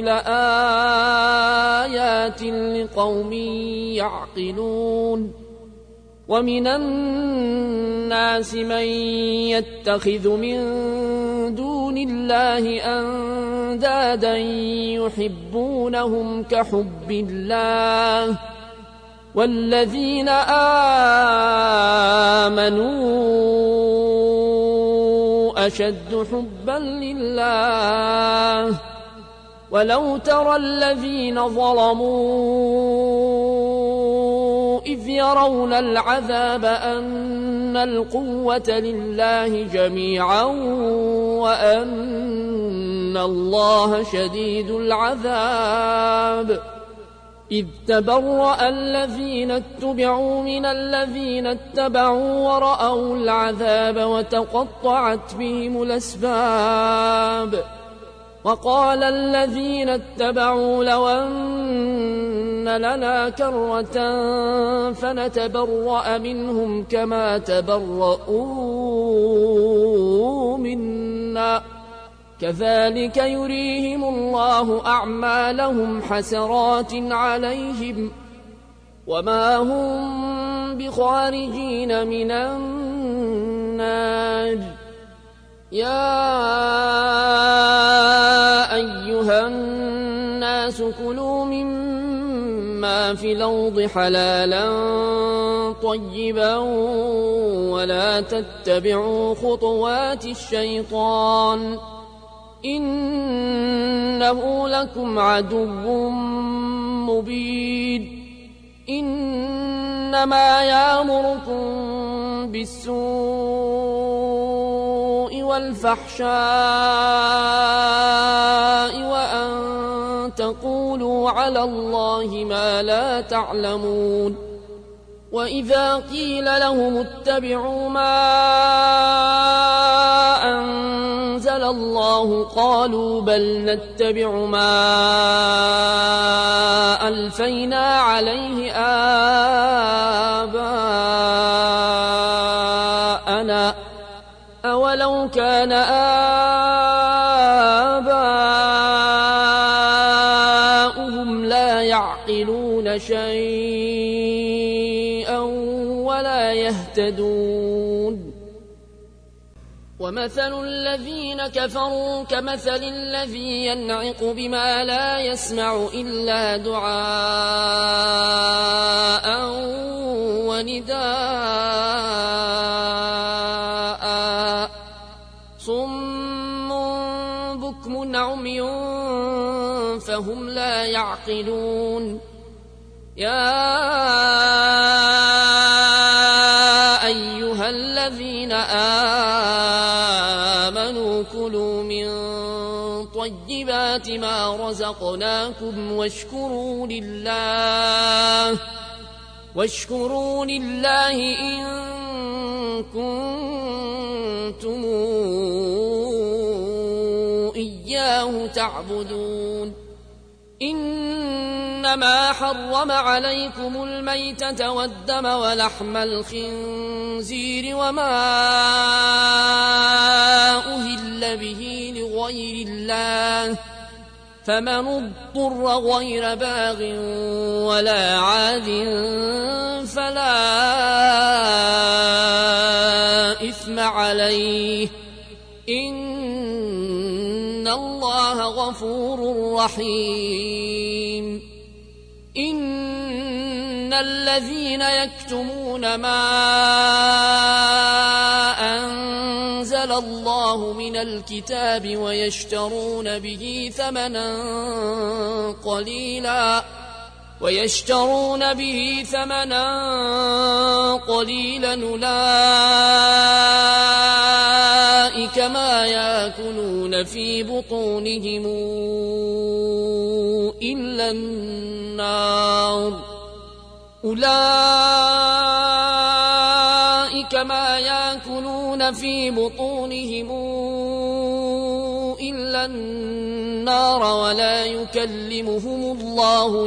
لآيات لقوم يعقلون. ومن الناس من يتخذ من دون الله أندادا يحبونهم كحب الله والذين آمنوا أشد حبا لله. ولو ترى الذين ظلموا إذ يرون العذاب أن القوة لله جميعا وأن الله شديد العذاب. إذ تبرأ الذين اتبعوا من الذين اتبعوا ورأوا العذاب وتقطعت بهم الأسباب. وقال الذين اتبعوا لو أن لنا كرة فنتبرأ منهم كما تبرؤوا منا كذلك يريهم الله أعمالهم حسرات عليهم وما هم بخارجين من النار. يا أيها الناس كلوا مما في الأرض حلالا طيبا ولا تتبعوا خطوات الشيطان إنه لكم عدو مبين. إنما يأمركم بالسوء والفحشاء وأن تقولوا على الله ما لا تعلمون. وإذا قيل لهم اتبعوا ما أنزل الله قالوا بل نتبع ما ألفينا عليه آباءنا أولو كان آباؤهم لا يعقلون شيئا ولا يهتدون. ومثل الذين كفروا كمثل الذي ينعق بما لا يسمع إلا دعاء ونداء صم بكم عمي فهم لا يعقلون. يا أيها الذين آمنوا كلوا من طيبات طيبات ما رزقناكم واشكروا لله إن كنتم إياه تعبدون. إنما حرم عليكم الميتة والدم ولحم الخنزير وما أهل به لغير الله، فمن اضطر غير باغ ولا عاد فلا إثم عليه، إن الله غفور رحيم. إن الذين يكتمون ما أنزل الله من الكتاب ويشترون به ثمنا قليلا أولئك ما يأكلون في بطونهم إلا النار ولا يكلمهم الله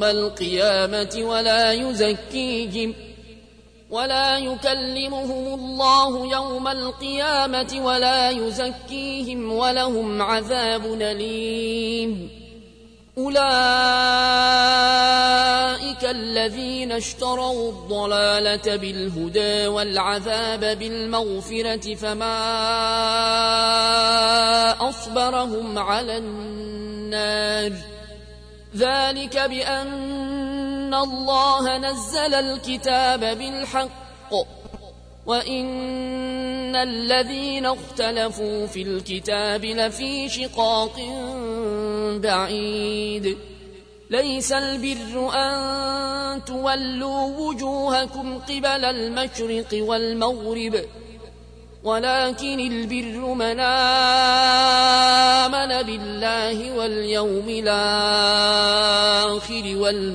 يوم القيامة ولا يزكيهم ولهم عذاب أليم. أولئك الذين اشتروا الضلالة بالهدى والعذاب بالمغفرة فما أصبرهم على النار، ذلك بأن الله نزل الكتاب بالحق وإن الذين اختلفوا في الكتاب لفي شقاق بعيد. ليس البر أن تولوا وجوهكم قبل المشرق والمغرب، ولكن البر من آمن بالله واليوم الآخر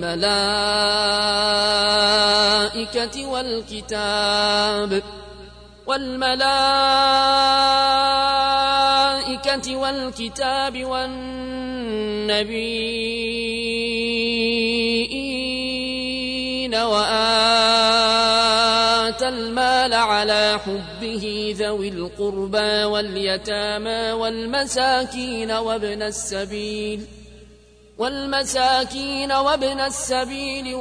والملائكة والنبيين وآتى المال على حبه ذوي القربى واليتامى والمساكين وابن السبيل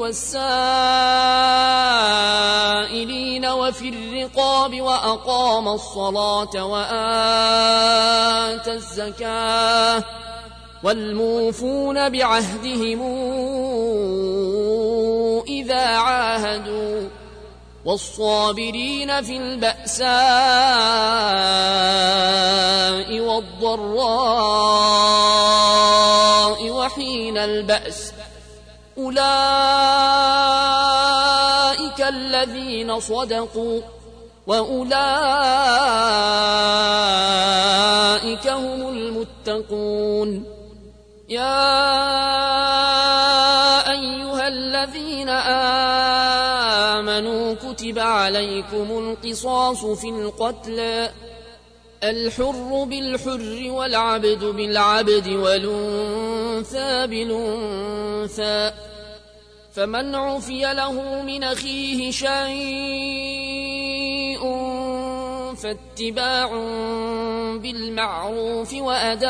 والسائلين وفي الرقاب وأقام الصلاة وآتى الزكاة والموفون بعهدهم إذا عاهدوا والصابرين في البأساء والضراء وحين البأس، أولئك الذين صدقوا وأولئك هم المتقون. يا أيها الذين آمنوا كتب عليكم القصاص في القتلى، الحر بالحر والعبد بالعبد والأنثى بالأنثى، فمن عفي له من أخيه شيء فاتباع بالمعروف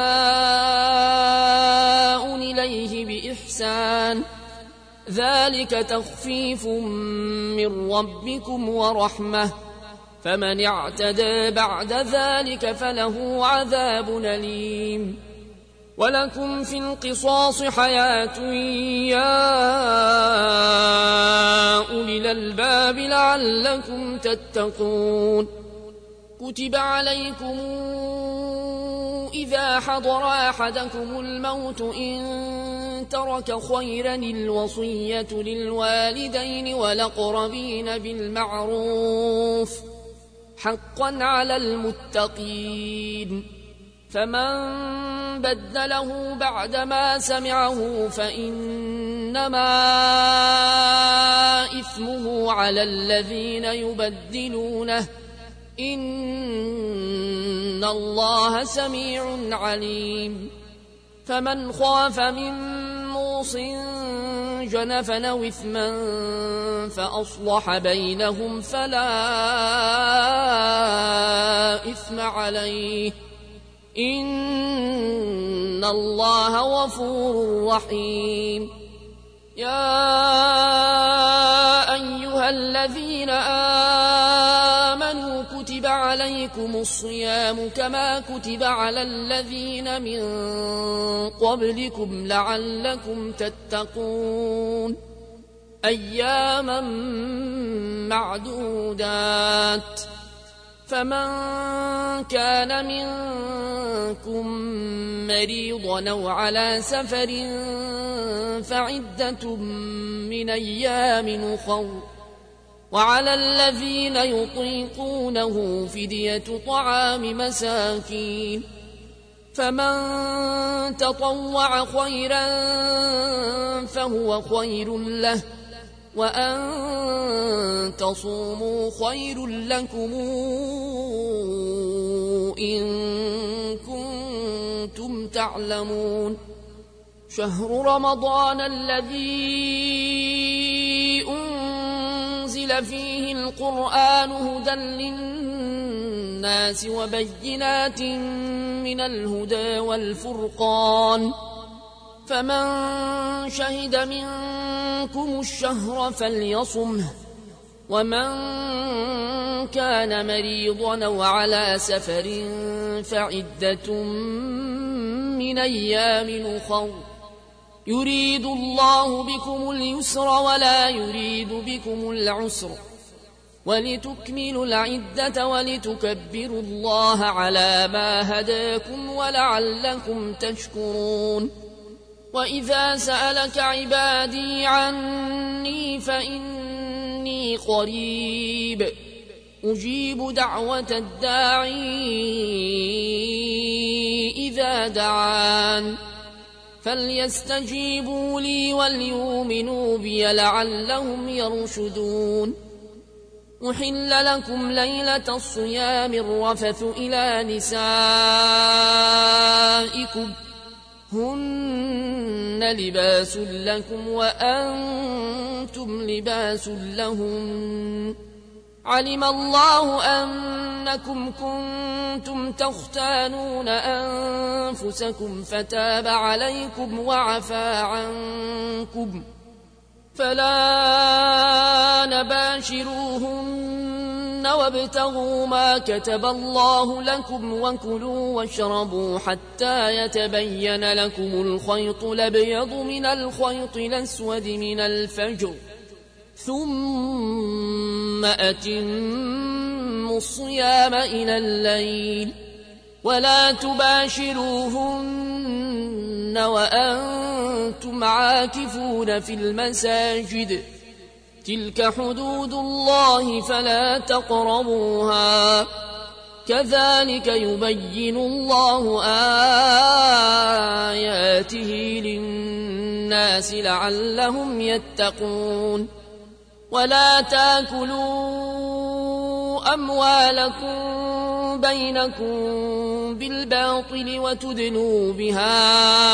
وأداء إليه بإحسان، ذلك تخفيف من ربكم ورحمة، فمن اعتدى بعد ذلك فله عذاب أليم. ولكم في القصاص حياة يا أولي الألباب لعلكم تتقون. كتب عليكم إذا حضر أحدكم الموت إن ترك خيرا الوصية للوالدين والأقربين بالمعروف حقا على المتقين. فمن بدله بعدما سمعه فإنما إثمه على الذين يبدلونه إن الله سميع عليم فمن خاف من موص جنفا أو إثما فأصلح بينهم فلا إثم عليه إن الله غفور رحيم يا أيها الذين آمنوا كتب عليكم الصيام كما كتب على الذين من قبلكم لعلكم تتقون أياما معدودات فمن كان منكم مريضا أو على سفر فعدة من أيام أخر وعلى الذين يطيقونه فدية طعام مساكين فمن تطوع خيرا فهو خير له وأن تصوموا خير لكم إن كنتم تعلمون شهر رمضان الذي أنزل فيه القرآن هدى للناس وبينات من الهدى والفرقان فمن شهد منكم الشهر فليصمه ومن كان مريضا أو على سفر فعدة من أيام أخر يريد الله بكم اليسر ولا يريد بكم العسر ولتكملوا العدة ولتكبروا الله على ما هداكم ولعلكم تشكرون وإذا سألك عبادي عني فإني قريب أجيب دعوة الداعي إذا دعان فليستجيبوا لي وليؤمنوا بي لعلهم يرشدون أحل لكم ليلة الصيام الرفث إلى نسائكم هن لباس لكم وأنتم لباس لهن علم الله أنكم كنتم تختانون أنفسكم فتاب عليكم وعفى عنكم فلا نباشروهن وابتغوا ما كتب الله لكم وكلوا واشربوا حتى يتبين لكم الخيط الأبيض من الخيط الأسود من الفجر ثم أتموا الصيام إلى الليل ولا تباشروهن وأنتم عاكفون في المساجد تلك حدود الله فلا تقربوها كذلك يبين الله آياته للناس لعلهم يتقون ولا تاكلوا أموالكم بينكم بالباطل وتدلوا بها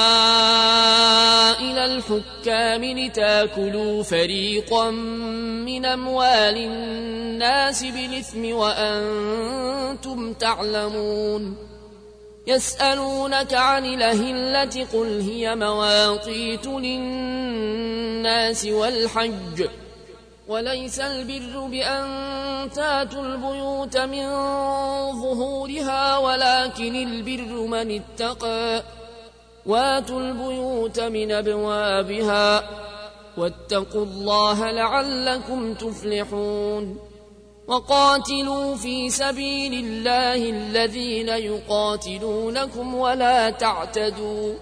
إلى الحكام لتاكلوا فريقا من أموال الناس بالإثم وأنتم تعلمون يسألونك عن الأهلة قل هي مواقيت للناس والحج وليس البر بأن تاتوا البيوت من ظهورها ولكن البر من اتقى واتوا البيوت من أبوابها واتقوا الله لعلكم تفلحون وقاتلوا في سبيل الله الذين يقاتلونكم ولا تعتدوا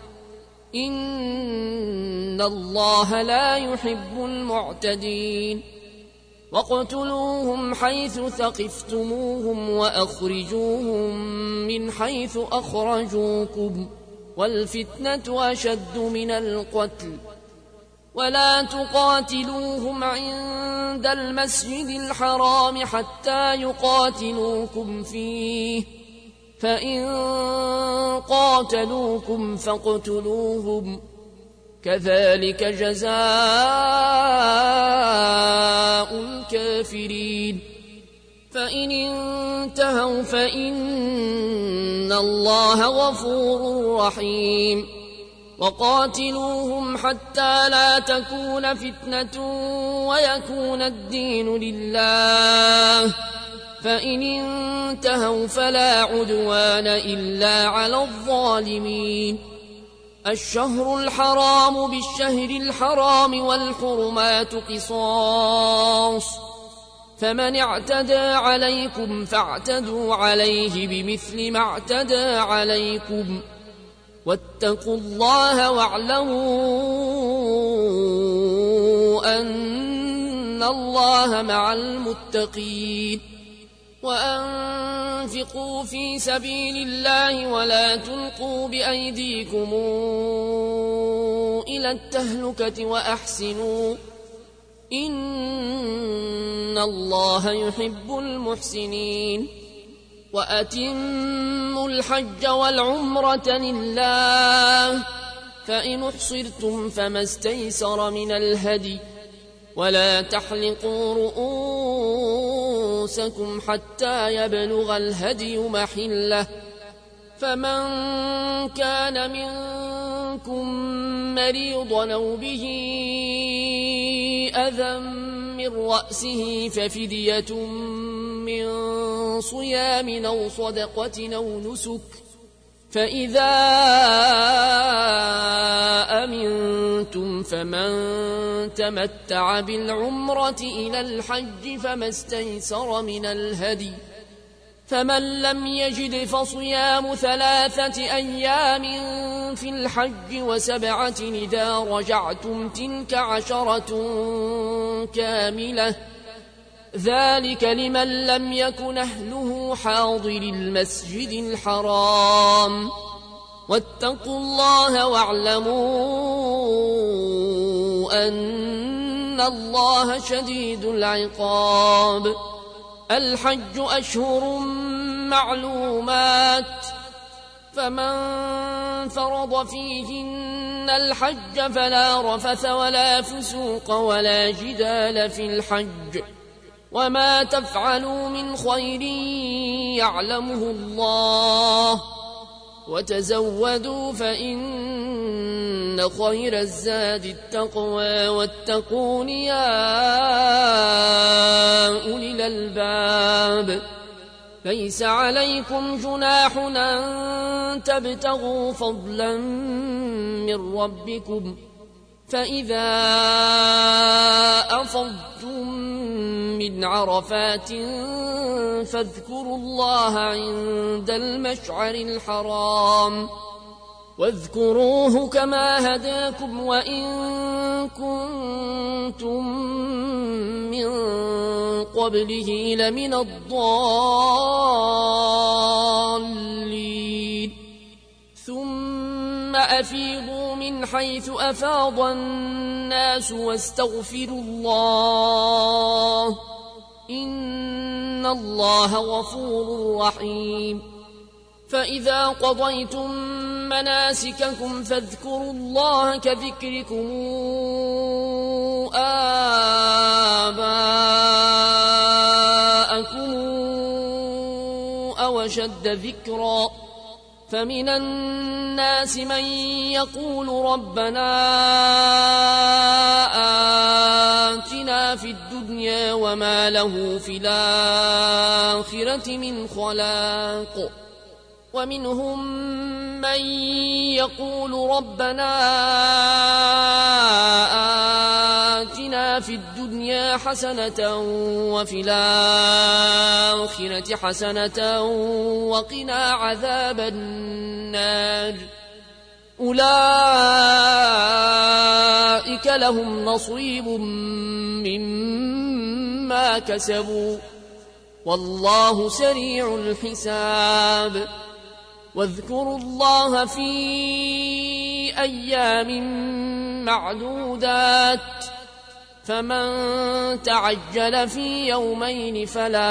إن الله لا يحب المعتدين واقتلوهم حيث ثقفتموهم وأخرجوهم من حيث أخرجوكم والفتنة أشد من القتل ولا تقاتلوهم عند المسجد الحرام حتى يقاتلوكم فيه فإن قاتلوكم فاقتلوهم كذلك جزاء الكافرين فإن انتهوا فإن الله غفور رحيم وقاتلوهم حتى لا تكون فتنة ويكون الدين لله فإن انتهوا فلا عدوان إلا على الظالمين الشهر الحرام بالشهر الحرام والحرمات قصاص فمن اعتدى عليكم فاعتدوا عليه بمثل ما اعتدى عليكم واتقوا الله واعلموا أن الله مع المتقين وأنفقوا في سبيل الله ولا تلقوا بأيديكم إلى التهلكة وأحسنوا إن الله يحب المحسنين وأتموا الحج والعمرة لله فإن احصرتم فما استيسر من الهدي ولا تحلقوا رؤوسكم حتى يبلغ الهدي محله فمن كان منكم مريضا أو به أذى من رأسه ففدية من صيام أو صدقة أو نسك فإذا أمنتم فمن تمتع بالعمرة إلى الحج فما استيسر من الهدي فمن لم يجد فصيام 3 أيام في الحج و7 إذا رجعتم تلك 10 كاملة ذلك لمن لم يكن أهله حاضر المسجد الحرام واتقوا الله واعلموا أن الله شديد العقاب الحج أشهر معلومات فمن فرض فيهن الحج فلا رفث ولا فسوق ولا جدال في الحج وما تفعلوا من خير يعلمه الله وتزودوا فإن خير الزاد التقوى واتقون يا أولي الألباب ليس عليكم جناح أن تبتغوا فضلا من ربكم فإذا أفضتم من عرفات فاذكروا الله عند المشعر الحرام واذكروه كما هداكم وإن كنتم من قبله لمن الضالين ثم أفيضوا من حيث أفاض الناس واستغفروا الله إن الله غفور رحيم فإذا قضيتم مناسككم فاذكروا الله كذكركم آباءكم أو أشد ذكرا فمن الناس من يقول ربنا آتنا في الدنيا وما له في الآخرة من خلاق ومنهم من يقول ربنا آتنا في الدنيا حسنة وفي الآخرة حسنة وقنا عذاب النار أولئك لهم نصيب بما كسبوا والله سريع الحساب واذكروا الله في أيام معدودات فمن تعجل في يومين فلا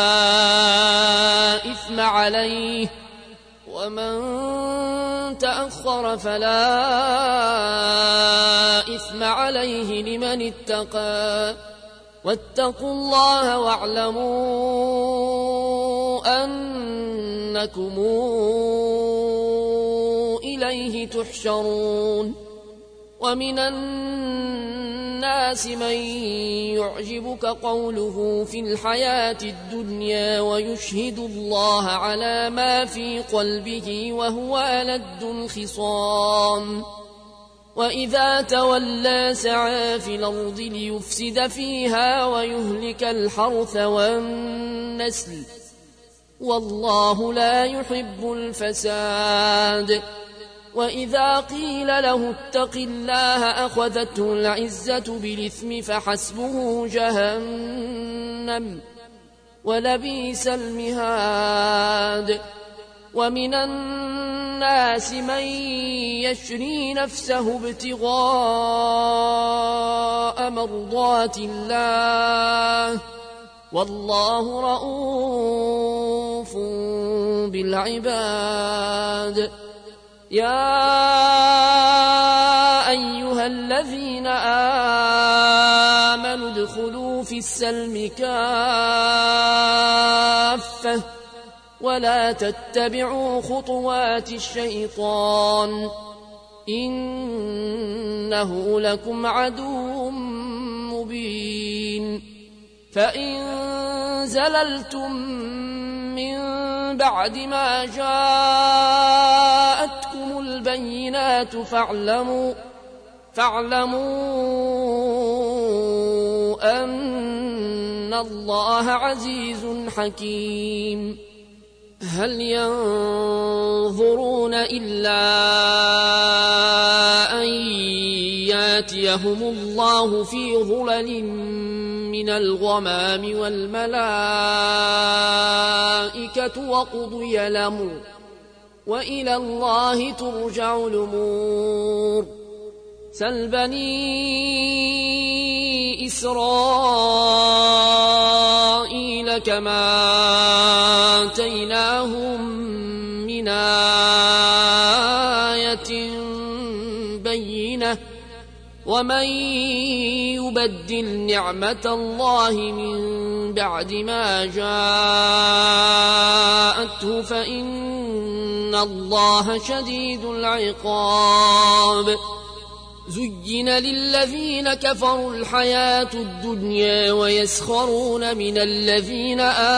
إثم عليه ومن تأخر فلا إثم عليه لمن اتقى واتقوا الله واعلموا أنكم إليه تحشرون ومن الناس من يعجبك قوله في الحياة الدنيا ويشهد الله على ما في قلبه وهو ألد الخصام وإذا تولى سعى في الأرض ليفسد فيها ويهلك الحرث والنسل والله لا يحب الفساد وإذا قيل له اتق الله أخذته العزة بالإثم فحسبه جهنم ولبئس المهاد ومن الناس من يشري نفسه ابتغاء مرضات الله والله رؤوف بالعباد يا أيها الذين آمنوا ادخلوا في السلم كافة ولا تتبعوا خطوات الشيطان إنه لكم عدو مبين فإن زللتم من بعد ما جاءتكم البينات فاعلموا أن الله عزيز حكيم هل ينظرون إلا أن ياتيهم الله في ظلل من الغمام والملائكة وقضي الأمر وإلى الله ترجع الأمور سل بني إسرائيل كما آتيناهم من آية بينة ومن يبدل نعمة الله من بعد ما جاءته فإن الله شديد العقاب زين للذين كفروا الحياة الدنيا ويسخرون من الذين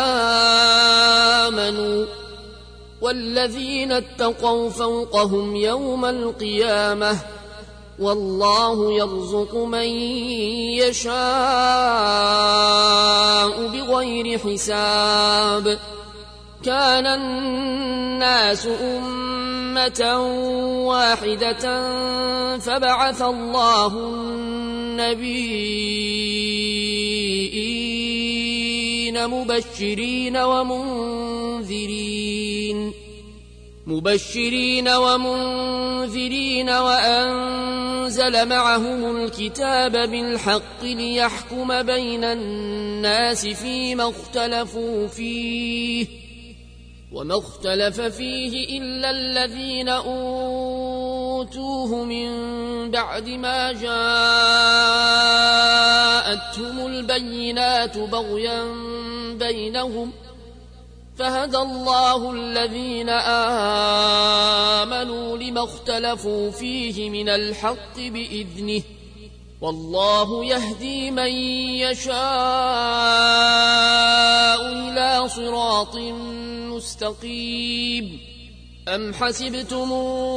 آمنوا والذين اتقوا فوقهم يوم القيامة والله يرزق من يشاء بغير حساب كان الناس أمة واحدة فبعث الله النبيين مبشرين ومنذرين وأنزل معهم الكتاب بالحق ليحكم بين الناس فيما اختلفوا فيه وما اختلف فيه إلا الذين أوتوه من بعد ما جاءتهم البينات بغيا بينهم فهدى الله الذين آمنوا لما اختلفوا فيه من الحق بإذنه والله يهدي من يشاء إلى صراط مستقيم أم حسبتم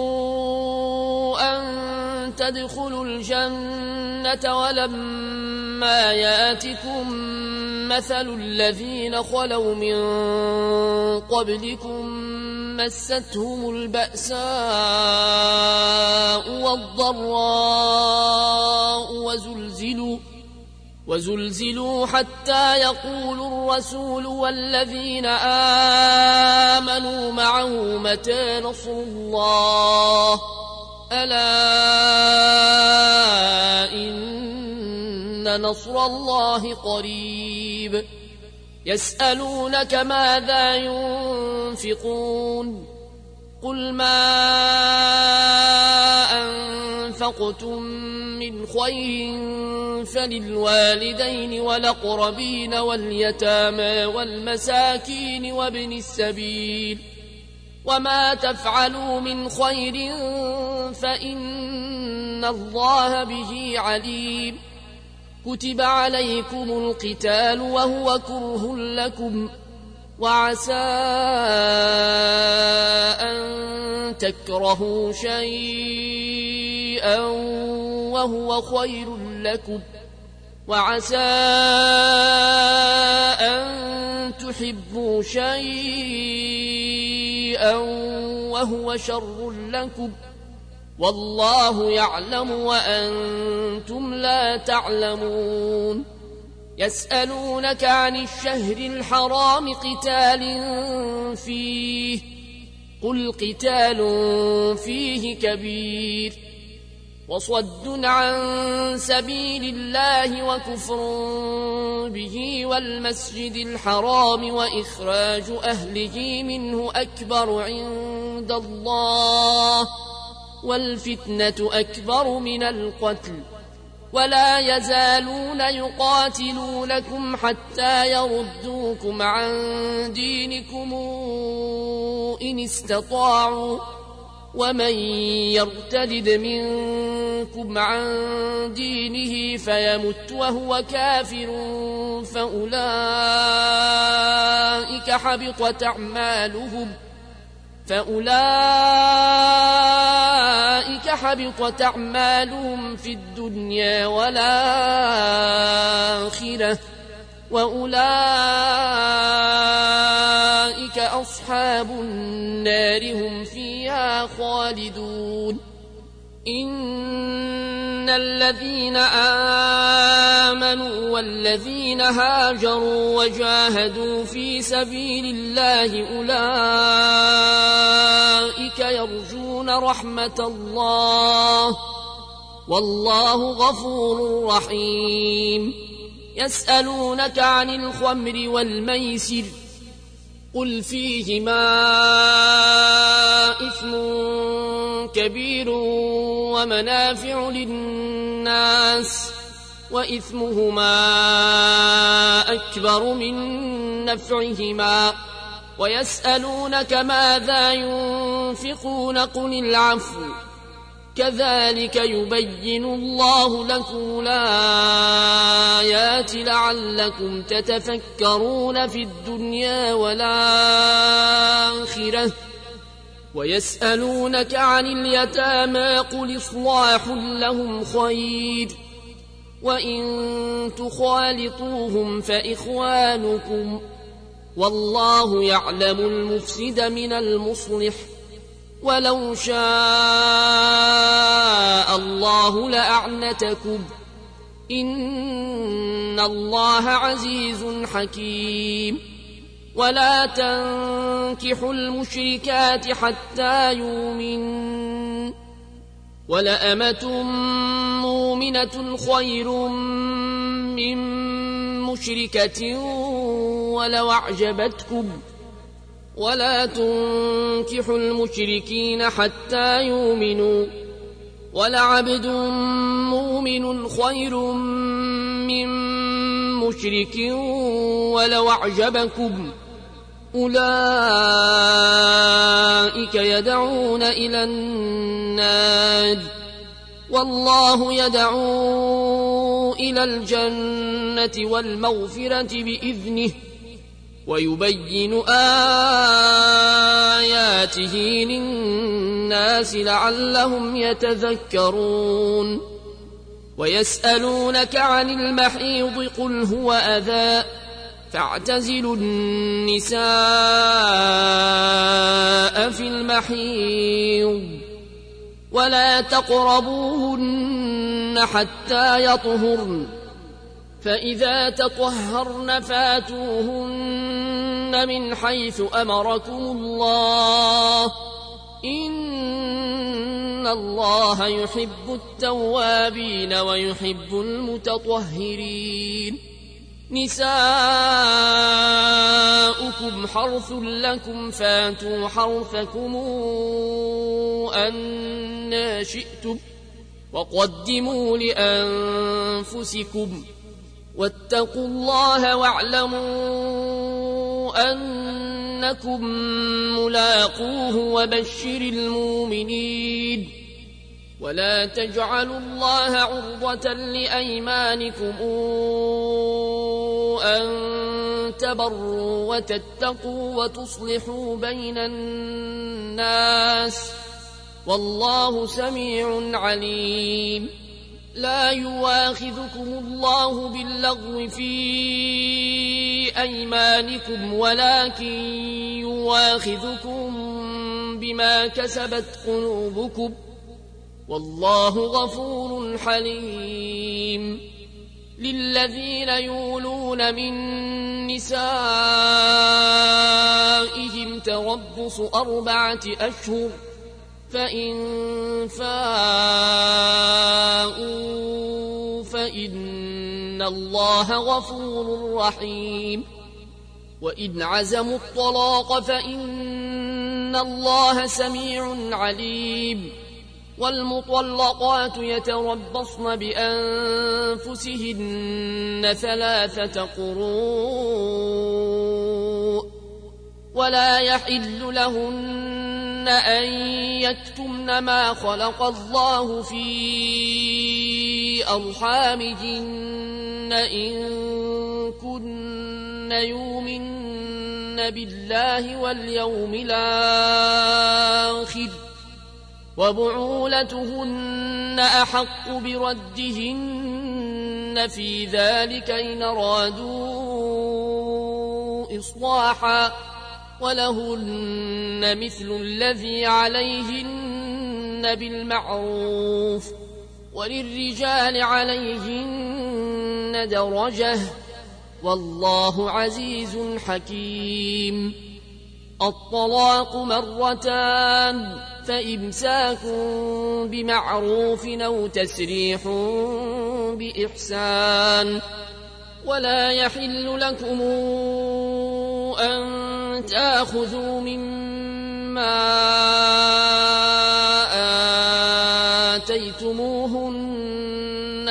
أن تدخلوا الجنة ولما ياتكم مثل الذين خلوا من قبلكم مستهم البأساء والضراء وزلزلوا حتى يقول الرسول والذين آمنوا معه متى نصر الله ألا إن نصر الله قريب يسألونك ماذا ينفقون قل ما أنفقتم من خير فللوالدين والأقربين واليتامى والمساكين وابن السبيل وما تفعلوا من خير فإن الله به عليم كتب عليكم القتال وهو كره لكم وعسى أن تكرهوا شيئا وهو خير لكم وعسى أن تحبوا شيئا وهو شر لكم والله يعلم وأنتم لا تعلمون يسألونك عن الشهر الحرام قتال فيه قل قتال فيه كبير وصد عن سبيل الله وكفر به والمسجد الحرام وإخراج أهله منه أكبر عند الله والفتنة أكبر من القتل ولا يزالون يقاتلونكم حتى يردوكم عن دينكم إن استطاعوا ومن يرتد منكم عن دينه فيمت وهو كافر فأولئك حبطت أعمالهم في الدنيا والآخرة وأولئك أصحاب النار هم فيها خالدون إن الذين آمنوا والذين هاجروا وجاهدوا في سبيل الله أولئك يرجون رحمة الله والله غفور رحيم يسألونك عن الخمر والميسر قل فيهما إثم كبير ومنافع للناس وإثمهما أكبر من نفعهما ويسألونك ماذا ينفقون قل العفو كذلك يبين الله لكم الآيات لعلكم تتفكرون في الدنيا والآخرة ويسألونك عن اليتامى قل إصلاح لهم خير وإن تخالطوهم فإخوانكم والله يعلم المفسد من المصلح ولو شاء الله لأعنتكم إن الله عزيز حكيم ولا تنكحوا المشركات حتى يؤمنوا ولأمة مؤمنة خير من مشركة ولو أعجبتكم ولا تنكحوا المشركين حتى يؤمنوا ولعبد مؤمن خير من مشرك ولو أعجبكم أولئك يدعون إلى النار والله يدعو إلى الجنة والمغفرة بإذنه ويبين آياته للناس لعلهم يتذكرون ويسألونك عن المحيض قل هو أذى فاعتزلوا النساء في المحيض ولا تقربوهن حتى يطهرن فإذا تطهرن فاتوهن من حيث أمركم الله إن الله يحب التوابين ويحب المتطهرين نساؤكم حرث لكم فاتوا حرثكم أنى شئتم وقدموا لأنفسكم واتقوا الله واعلموا أنكم ملاقوه وبشر المؤمنين ولا تجعلوا الله عرضة لأيمانكم أن تبروا وتتقوا وتصلحوا بين الناس والله سميع عليم لا يواخذكم الله باللغو في أيمانكم ولكن يواخذكم بما كسبت قلوبكم والله غفور حليم للذين يولون من نسائهم تربص 4 أشهر فإن فاءوا فإن الله غفور رحيم وإن عزموا الطلاق فإن الله سميع عليم والمطلقات يتربصن بأنفسهن 3 قروء ولا يحل لهن أن يكتمن ما خلق الله في أرحامهن إن كن يؤمن بالله واليوم الآخر وبعولتهن أحق بردهن في ذلك إن أرادوا إصلاحا ولهن مثل الذي عليهن بالمعروف وللرجال عليهن درجة والله عزيز حكيم الطلاق 2 فإمساك بمعروف أو تسريح بإحسان ولا يحل لكم أن تأخذوا مما آتيتموهن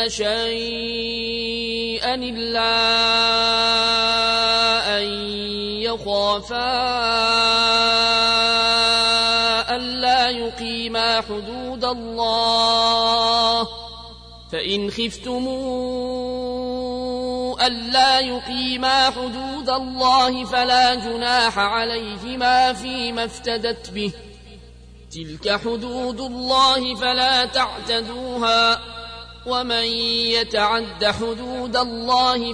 شيئا إلا أن يخافا ألا يقيما حدود الله فإن خفتموا ألا يقيما حدود الله فلا جناح عليهما فيما افتدت به تلك حدود الله فلا تعتدوها ومن يتعد حدود الله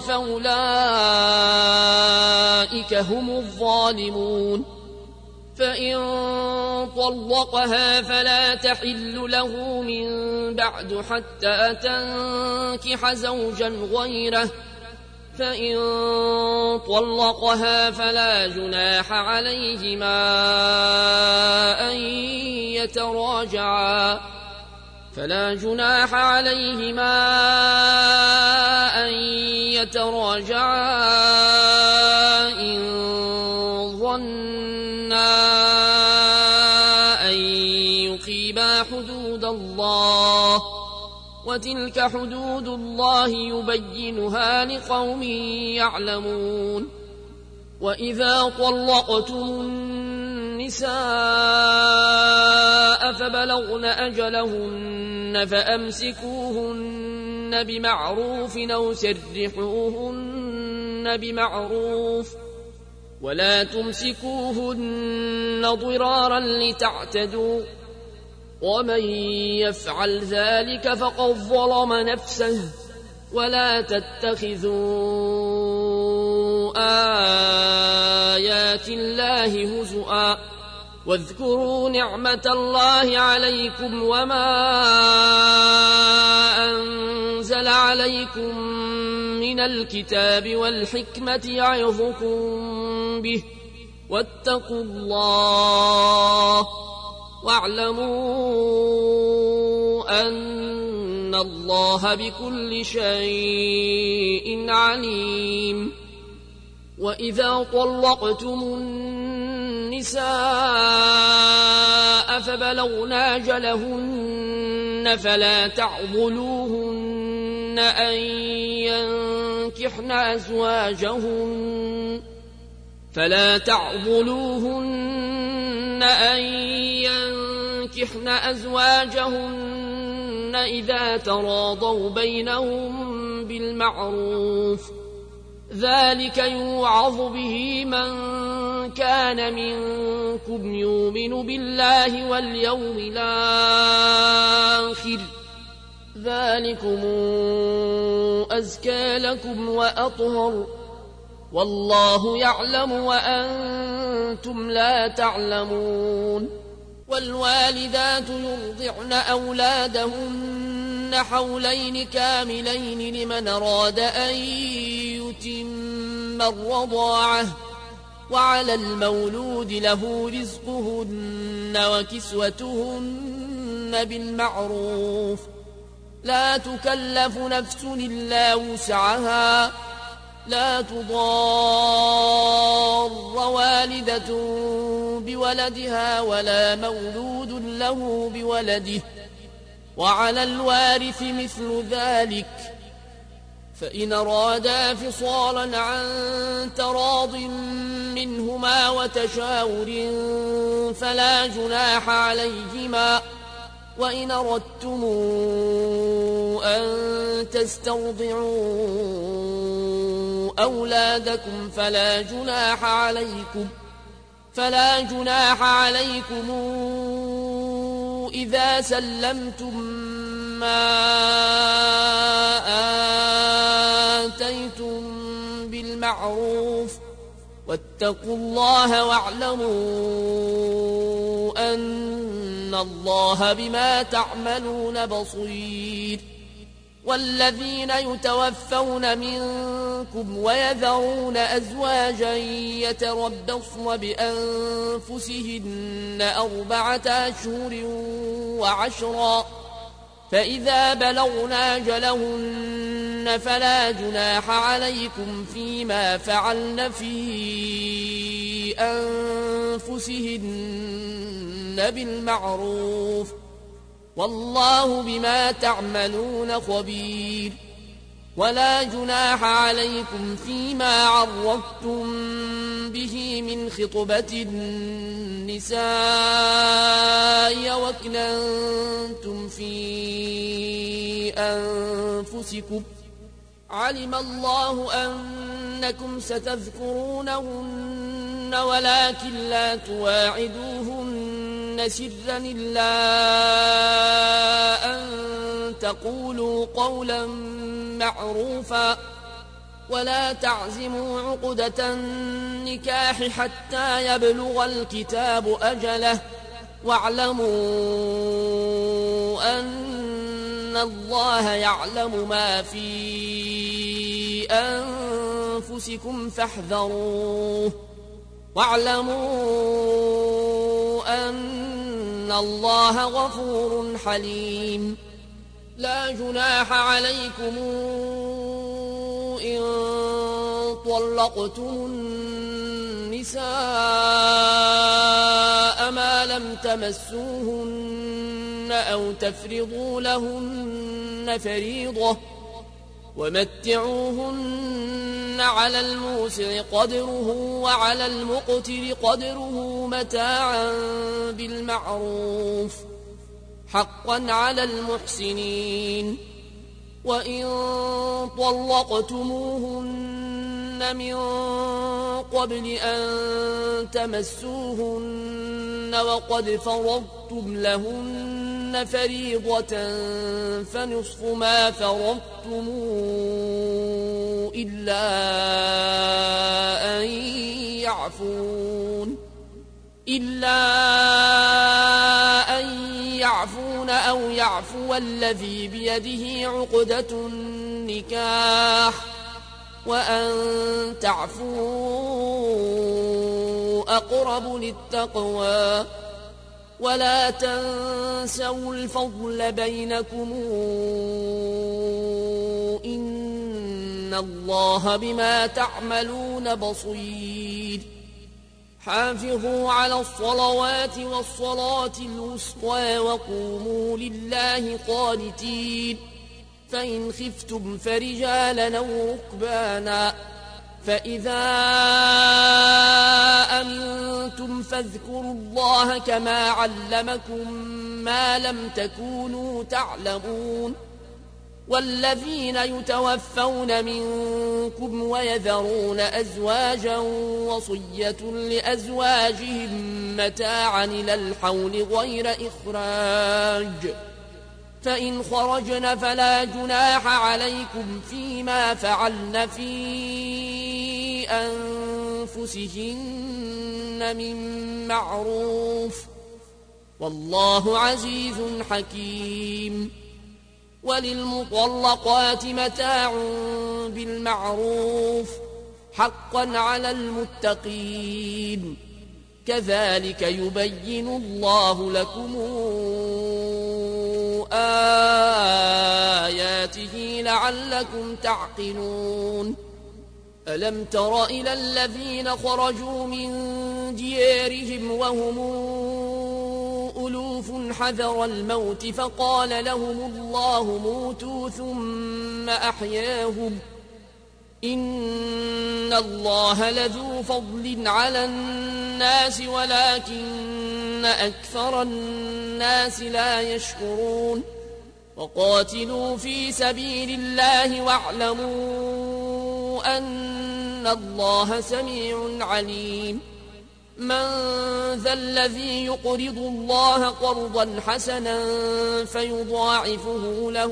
فأولئك هم الظالمون فإن طلقها فلا تحل له من بعد حتى تنكح زوجا غيره فإن طلقها فلا جناح عليهما أن يتراجعا إن ظنا أن يقيما حدود الله وتلك حدود الله يبينها لقوم يعلمون وإذا طلقتم النساء فبلغن أجلهن فأمسكوهن بمعروف أو سرحوهن بمعروف ولا تمسكوهن ضرارا لتعتدوا ومن يفعل ذلك فقد ظلم نفسه ولا تتخذوا آيات الله هزؤا واذكروا نعمة الله عليكم وما أنزل عليكم من من الكتاب والحكمة يعظكم به واتقوا الله واعلموا أن الله بكل شيء عليم. وإذا طلقتم النساء فبلغن أجلهن فلا تعضلوهن أن ينكحن أزواجهن إذا تراضوا بينهم بالمعروف، ذلك يوعظ به من كان منكم يؤمن بالله واليوم الآخر، ذلكم أزكى لكم وأطهر، والله يعلم وأنتم لا تعلمون. والوالدات يرضعن أولادهن حولين كاملين لمن أراد أن يتم الرضاعة، وعلى المولود له رزقهن وكسوتهن بالمعروف، لا تكلف نفس إلا وسعها، لا تضار والدة بولدها ولا مولود له بولده، وعلى الوارث مثل ذلك، فإن أرادا فصالا عن تراض منهما وتشاور فلا جناح عليهما، وإن أردتم أن تسترضعوا أولادكم فلا جناح عليكم إذا سلمتم ما آتيتم بالمعروف، واتقوا الله واعلموا أن الله بما تعملون بصير. والذين يتوفون منكم ويذرون أزواجا يتربصن بأنفسهن 4 أشهر وعشرا، فإذا بلغن أجلهن فلا جناح عليكم فيما فعلن في أنفسهن بالمعروف، والله بما تعملون خبير. ولا جناح عليكم فيما عرضتم به من خطبة النساء وأكننتم في أنفسكم، علم الله أنكم ستذكرونهن ولكن لا تواعدوهن سرا إلا أن تقولوا قولا معروفا، ولا تعزموا عقدة النكاح حتى يبلغ الكتاب أجله، واعلموا أن الله يعلم ما في أنفسكم فاحذروه، واعلموا أن الله غفور حليم. لا جناح عليكم إن طلقتم النساء ما لم تمسوهن أو تفرضوا لهن فريضة، ومتعوهن على الموسع قدره وعلى المقتر قدره متاعا بالمعروف، حقا على المحسنين. وإن طلقتموهن من قبل أن تمسوهن وقد فرضتم لهن فريضة فنصف ما فرضتم إلا أن يعفون أو يعفو الذي بيده عقدة النكاح، وأن تعفوا أقرب للتقوى ولا تنسوا الفضل بينكم إن الله بما تعملون بصير حافظوا على الصلوات والصلاة الوسطى وقوموا لله قانتين فإن خفتم فرجالا أو ركبانا فإذا أمنتم فاذكروا الله كما علمكم ما لم تكونوا تعلمون والذين يتوفون منكم ويذرون أزواجا وصية لأزواجهم متاعا إلى الحول غير إخراج فإن خرجن فلا جناح عليكم فيما فعلن في أنفسهن من معروف والله عزيز حكيم وللمطلقات متاع بالمعروف حقا على المتقين كذلك يبين الله لكم آياته لعلكم تعقلون ألم تر إلى الذين خرجوا من ديارهم وهم ألوف حذر الموت فقال لهم الله موتوا ثم أحياهم إن الله لذو فضل على الناس ولكن أكثر الناس لا يشكرون وقاتلوا في سبيل الله واعلموا أن الله سميع عليم من ذا الذي يقرض الله قرضا حسنا فيضاعفه له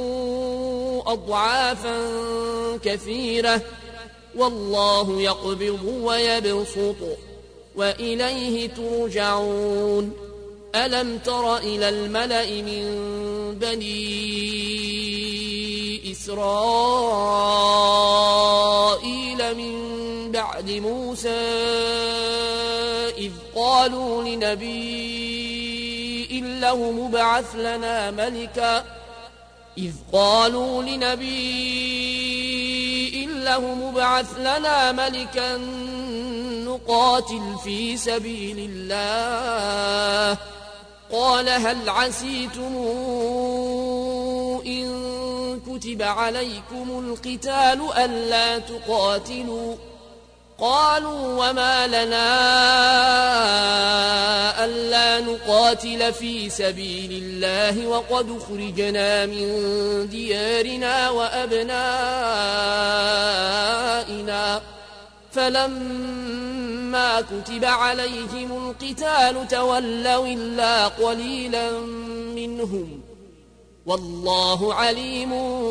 أضعافا كثيرة والله يقبض ويبسط وإليه ترجعون ألم تر إلى الملأ من بني إسرائيل من بعد موسى إذ قالوا لنبي له مبعث لنا ملكا نقاتل في سبيل الله قال هل عسيتم إن كتب عليكم القتال ألا تقاتلوا قالوا وما لنا ألا نقاتل في سبيل الله وقد خرجنا من ديارنا وأبنائنا فلما كتب عليهم القتال تولوا إلا قليلا منهم والله عليم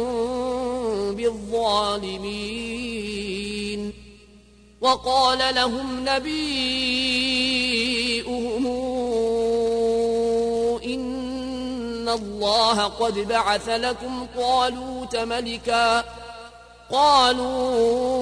بالظالمين وقال لهم نبيئهم إن الله قد بعث لكم طالوت ملكا قالوا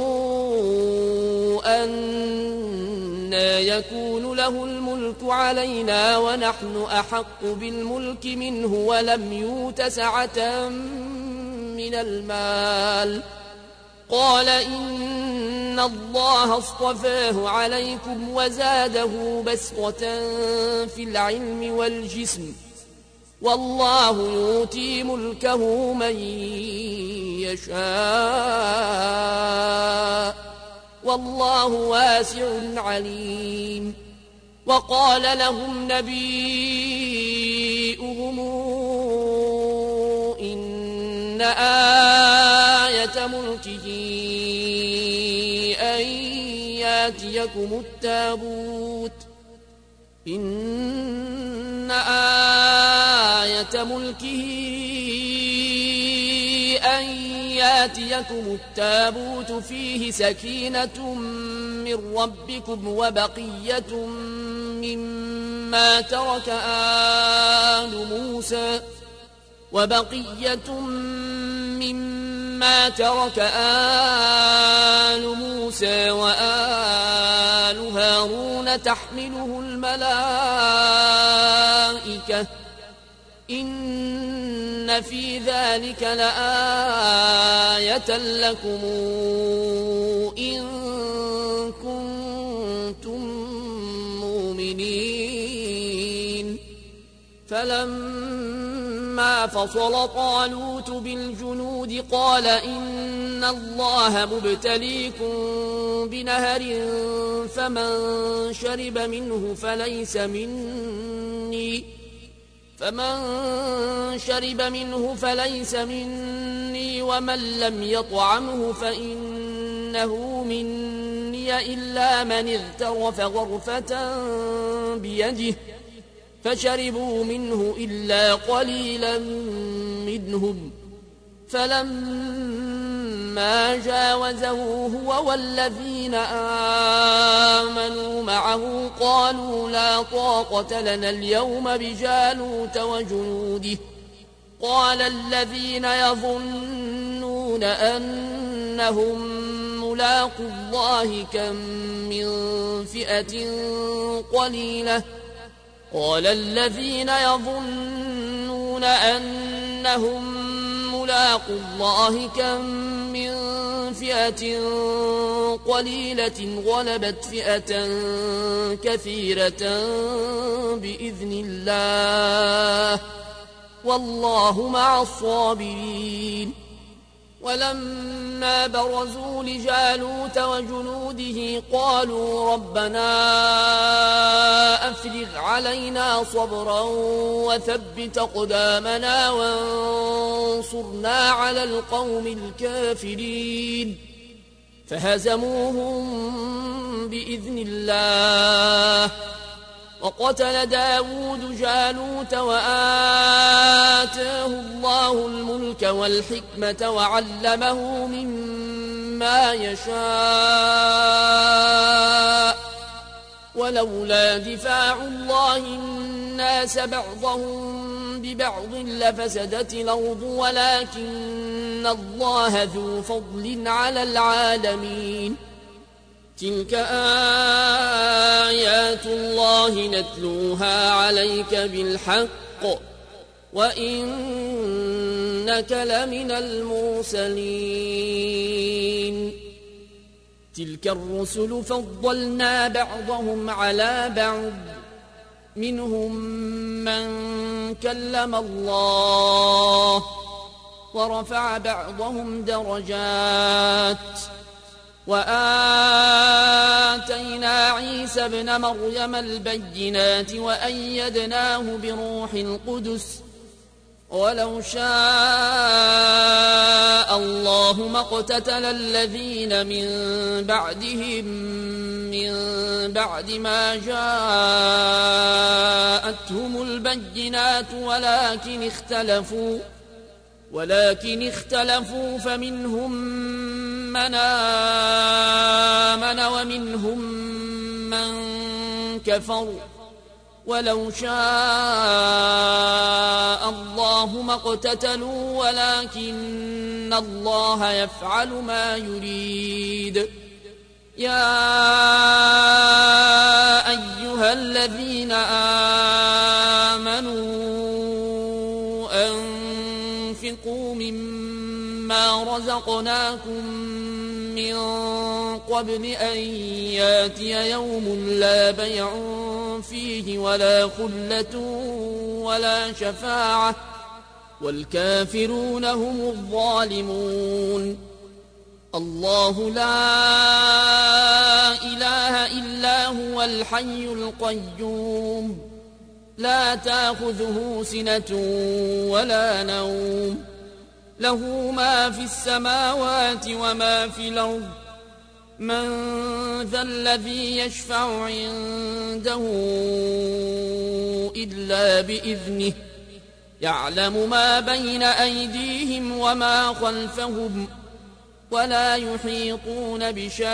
أنى يكون له الملك علينا ونحن أحق بالملك منه ولم يؤت سعة من المال قال إن الله اصطفاه عليكم وزاده بسطة في العلم والجسم والله يؤتي ملكه من يشاء والله واسع عليم وقال لهم نبيئهم إن آية ملكه أن ياتيكم التابوت إن آية ملكه أن ياتيكم التابوت فيه سكينة من ربكم مما ترك آل موسى ولما ترك آل موسى وآل هارون تحمله الملائكة إن في ذلك لآية لكم إن كنتم مؤمنين فلما فصل طالوت بالجنود قال إن الله مبتليكم بنهر فمن شرب منه فليس مني ومن لم يطعمه فإنه مني إلا من اغترف غرفة بيده فشربوا منه إلا قليلا منهم فلما جاوزه هو والذين آمنوا معه قالوا لا طاقة لنا اليوم بجالوت وجنوده قال الذين يظنون أنهم ملاقو الله كم من فئة قليلة قال الذين يظنون أنهم ملاقو الله كم من فئة قليلة غلبت فئة كثيرة بإذن الله والله مع الصابرين ولما برزوا لجالوت وجنوده قالوا ربنا أفرغ علينا صبرا وثبت أقدامنا وانصرنا على القوم الكافرين فهزموهم بإذن الله وقتل داود جالوت وآتاه الله الملك والحكمة وعلمه مما يشاء ولولا دفاع الله الناس بعضهم ببعض لفسدت الأرض ولكن الله ذو فضل على العالمين تلك آيات الله نتلوها عليك بالحق وإنك لمن المرسلين تلك الرسل فضلنا بعضهم على بعض منهم من كلم الله ورفع بعضهم درجات وآتينا عيسى ابن مريم البينات وأيدناه بروح القدس ولو شاء الله ما اقتتل الذين من بعدهم من بعد ما جاءتهم البينات ولكن اختلفوا فمنهم من آمن ومنهم من كفر ولو شاء الله ما اقتتلوا ولكن الله يفعل ما يريد يا أيها الذين آمنوا أنفقوا مما رزقناكم من قبل أن ياتي يوم لا بيع فيه ولا خلة ولا شفاعة والكافرون هم الظالمون الله لا إله إلا هو الحي القيوم لا تأخذه سنة ولا نوم له ما في السماوات وما في الأرض من ذا الذي يشفع عنده إلا بإذنه يعلم ما بين أيديهم وما خلفهم ولا يحيطون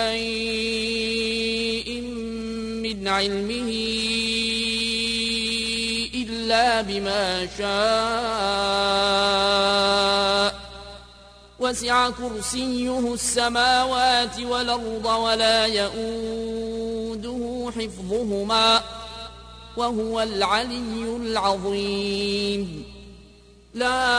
بشيء من علمه إلا بما شاء وسع كرسيه السماوات والأرض ولا يئوده حفظهما وهو العلي العظيم لا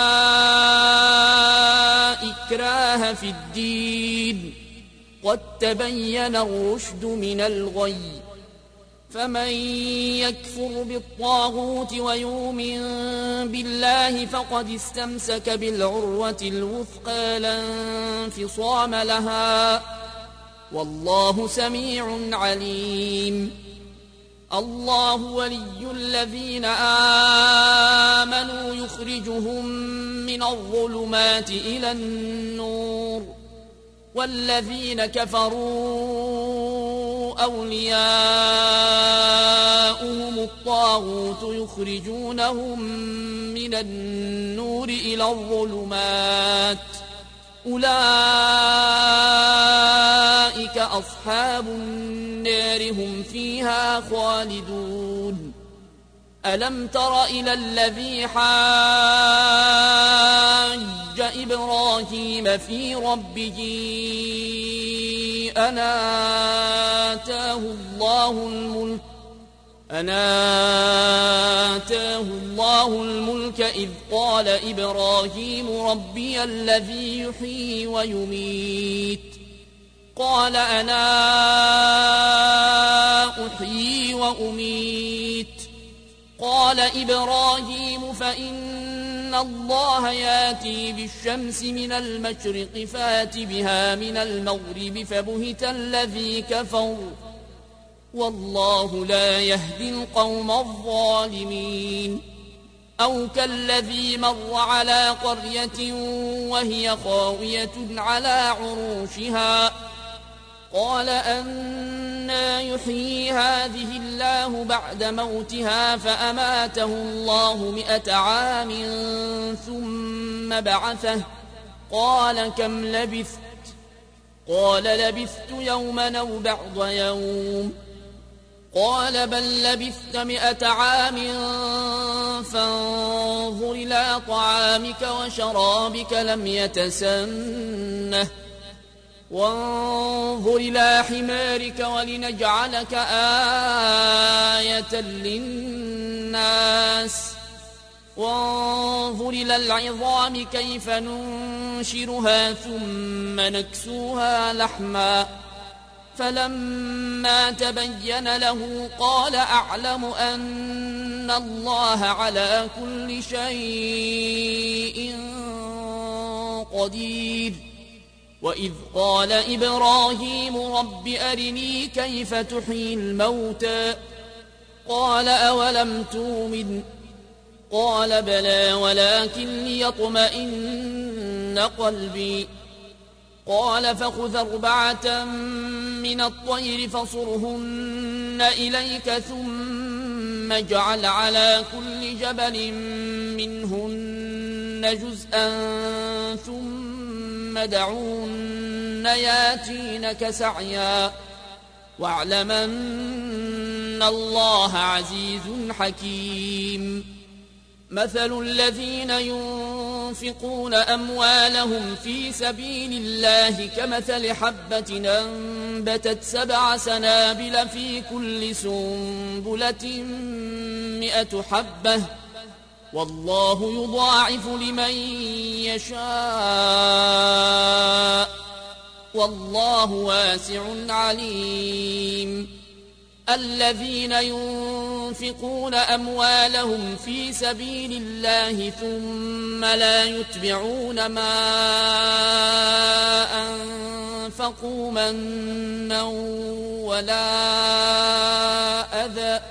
إكراه في الدين قد تبين الرشد من الغي فمن يكفر بالطاغوت ويؤمن بالله فقد استمسك بالعروة الوثقى لا انفصام لها والله سميع عليم الله ولي الذين آمنوا يخرجهم من الظلمات إلى النور والذين كفروا أولياؤهم الطاغوت يخرجونهم من النور إلى الظلمات أولئك أصحاب النار هم فيها خالدون ألم تر إلى الذي حاج إبراهيم في ربه أن آتاه الله الملك إذ قال إبراهيم ربي الذي يحيي ويميت قال أنا أحيي وأميت قال إبراهيم فإن الله ياتي بالشمس من المشرق فات بها من المغرب فبهت الذي كفر والله لا يهدي القوم الظالمين أو كالذي مر على قرية وهي خاوية على عروشها قال أنى يحيي هذه الله بعد موتها فأماته الله 100 عام ثم بعثه قال كم لبثت قال لبثت يوما أو بعض يوم قال بل لبثت 100 عام فانظر إلى طعامك وشرابك لم يتسنه وانظر إلى حمارك ولنجعلك آية للناس وانظر إلى العظام كيف ننشرها ثم نكسوها لحما فلما تبين له قال أعلم أن الله على كل شيء قدير وإذ قال إبراهيم رب أرني كيف تحيي الموتى قال أولم تؤمن قال بلى ولكن ليطمئن قلبي قال فخذ 4 من الطير فصرهن إليك ثم اجعل على كل جبل منهن جزءا ثم دعوهن ياتينك سعيا واعلم أن الله عزيز حكيم مثل الذين ينفقون أموالهم في سبيل الله كمثل حبة أنبتت 7 سنابل في كل سنبلة 100 حبة والله يضاعف لمن يشاء والله واسع عليم الذين ينفقون أموالهم في سبيل الله ثم لا يتبعون ما أنفقوا منا ولا أذى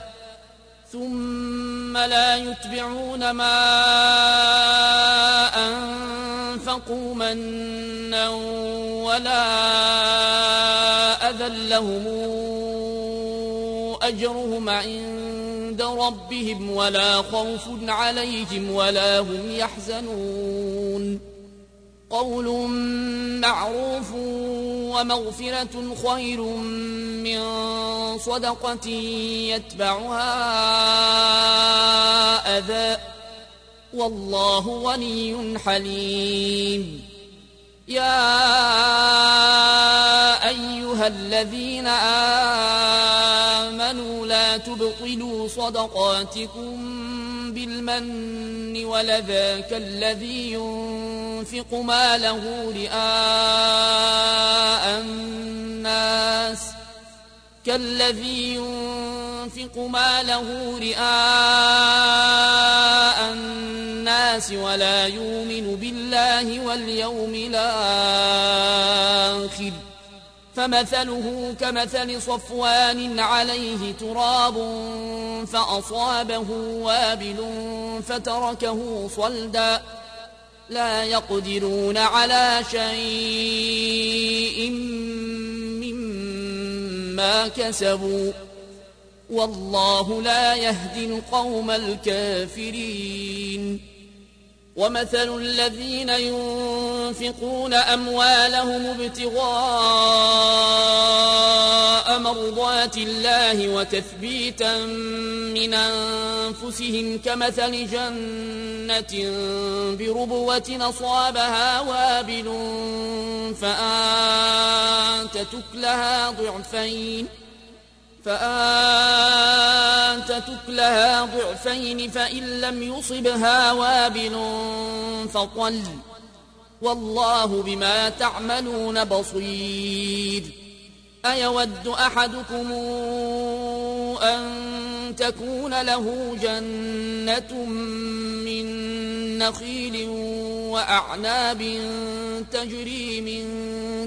لهم أجرهم عند ربهم ولا خوف عليهم ولا هم يحزنون قول معروف ومغفرة خير من صدقة يتبعها أذى والله غني حليم أيها الذين آمنوا لا تبطلوا صدقاتكم بالمن والأذى كالذي ينفق ماله رئاء الناس ولا يؤمن بالله واليوم الآخر فمثله كمثل صفوان عليه تراب فأصابه وابل فتركه صلدا لا يقدرون على شيء مما كسبوا والله لا يهدي القوم الكافرين ومثل الذين ينفقون أموالهم ابتغاء مرضات الله وتثبيتا من أنفسهم كمثل جنة بربوة أصابها وابل فآنتت لها ضعفين فإن لم يصبها وابل فطل والله بما تعملون بصير أيود أحدكم أن تكون له جنة من نخيل وأعناب تجري من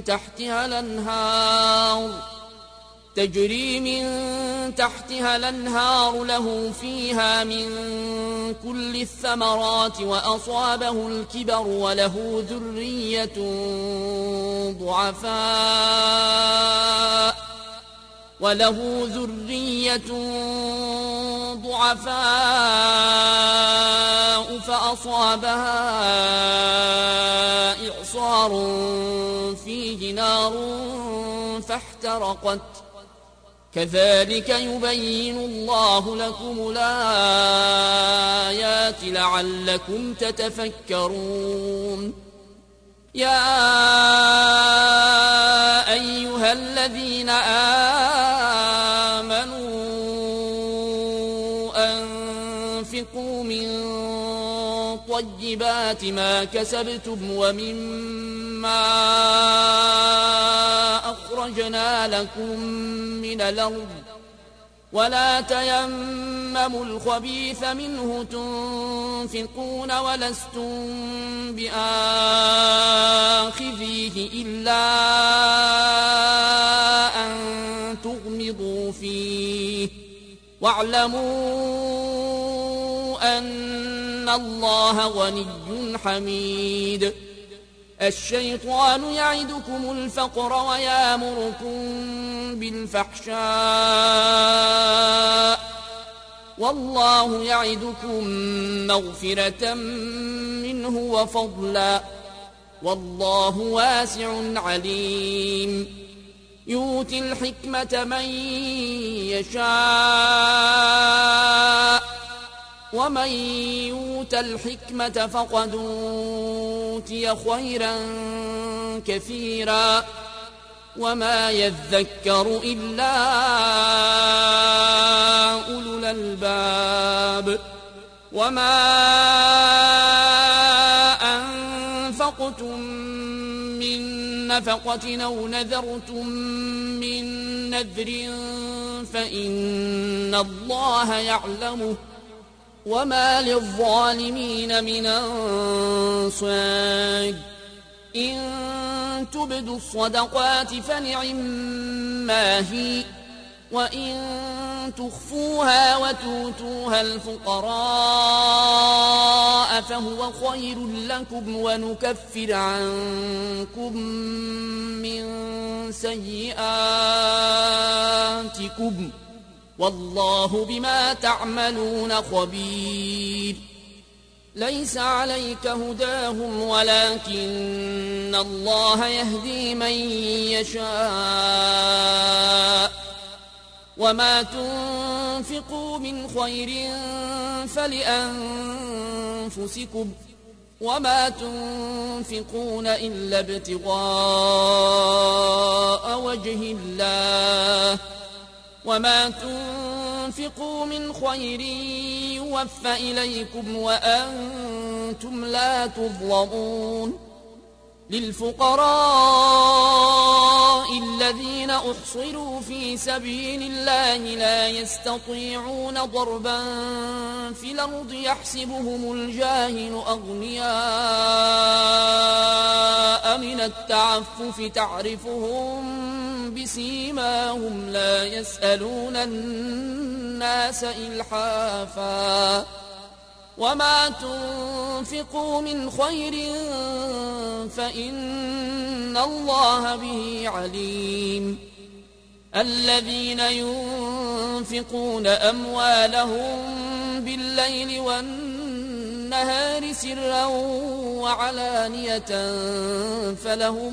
تحتها الأنهار له فيها من كل الثمرات وأصابه الكبر وله ذرية ضعفاء فأصابها إعصار فيه نار فاحترقت كذلك يبين الله لكم الآيات لعلكم تتفكرون يا أيها الذين آمنوا أنفقوا من طيبات ما كسبتم ومما أخرجنا لكم من الأرض ولا تيمموا الخبيث منه تنفقون ولستم بآخذيه إلا أن تغمضوا فيه واعلموا أن الله غني حميد الشيطان يعدكم الفقر ويامركم بالفحشاء والله يعدكم مغفرة منه وفضلا والله واسع عليم يؤتي الحكمة من يشاء ومن يؤت الحكمة فقد أوتي خيرا كثيرا وما يذكر إلا أولو الألباب وما أنفقتم من نفقة أو نذرتم من نذر فإن الله يعلمه وما للظالمين من أنصار إن تبدوا الصدقات فنعما هي وإن تخفوها وتؤتوها الفقراء فهو خير لكم ونكفر عنكم من سيئاتكم والله بما تعملون خبير ليس عليك هداهم ولكن الله يهدي من يشاء وما تنفقوا من خير فلأنفسكم وما تنفقون إلا ابتغاء وجه الله وما تنفقوا من خير يوفى إليكم وأنتم لا تظلمون للفقراء الذين أحصروا في سبيل الله لا يستطيعون ضربا في الأرض يحسبهم الجاهل أغنياء من التعفف تعرفهم بسيماهم لا يسألون الناس إلحافا وما تنفقوا من خير فإن الله به عليم الذين ينفقون أموالهم بالليل والنهار سرا وعلانية فلهم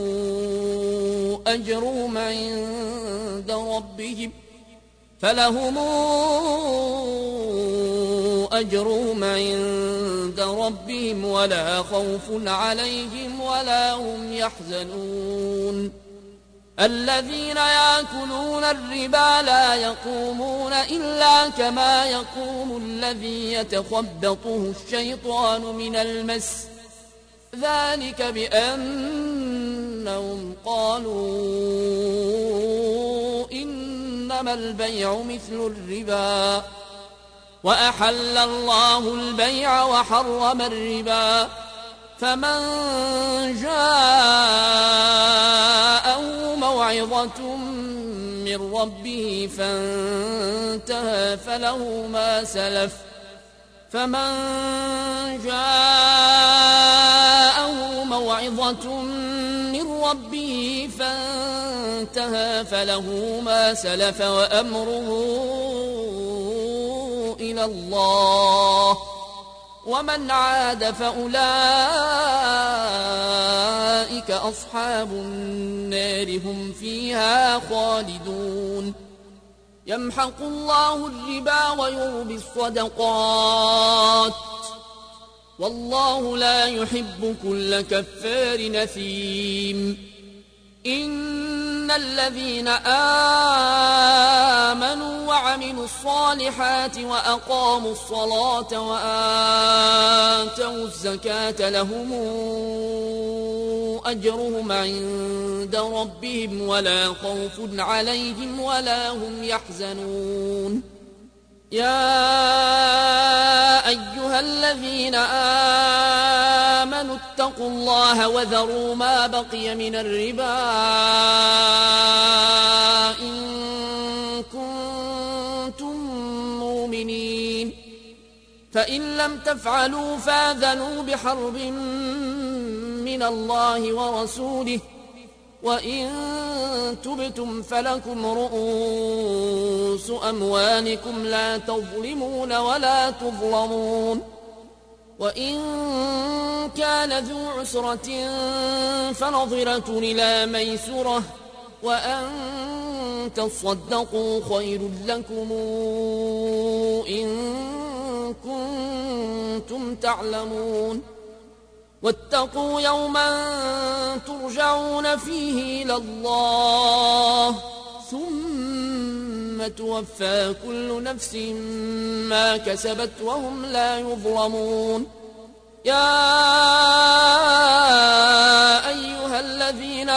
أجرهم عند ربهم ولا خوف عليهم ولا هم يحزنون الذين يأكلون الربا لا يقومون إلا كما يقوم الذي يتخبطه الشيطان من المس ذلك بأنهم قالوا إنما البيع مثل الربا وأحل الله البيع وحرم الربا فمن جاءه موعظة من ربه فانتهى فله ما سلف وأمره إلى الله ومن عاد فأولئك أصحاب النار هم فيها خالدون يمحق الله الربا ويربي الصدقات والله لا يحب كل كفار نثيم إن الذين آمنوا وعملوا الصالحات وأقاموا الصلاة وآتوا الزكاة لهم أجرهم عند ربهم ولا خوف عليهم ولا هم يحزنون يا أيها الذين آمنوا اتقوا الله وذروا ما بقي من الربا إن كنتم مؤمنين فإن لم تفعلوا فاذنوا بحرب من الله ورسوله وإن تبتم فلكم رؤوس أموالكم لا تظلمون ولا تظلمون وإن كان ذو عسرة فنظرة إلى ميسرة وأن تصدقوا خير لكم إن كنتم تعلمون واتقوا يوما ترجعون فيه إلى الله ثم توفى كل نفس ما كسبت وهم لا يظلمون يا أيها الذين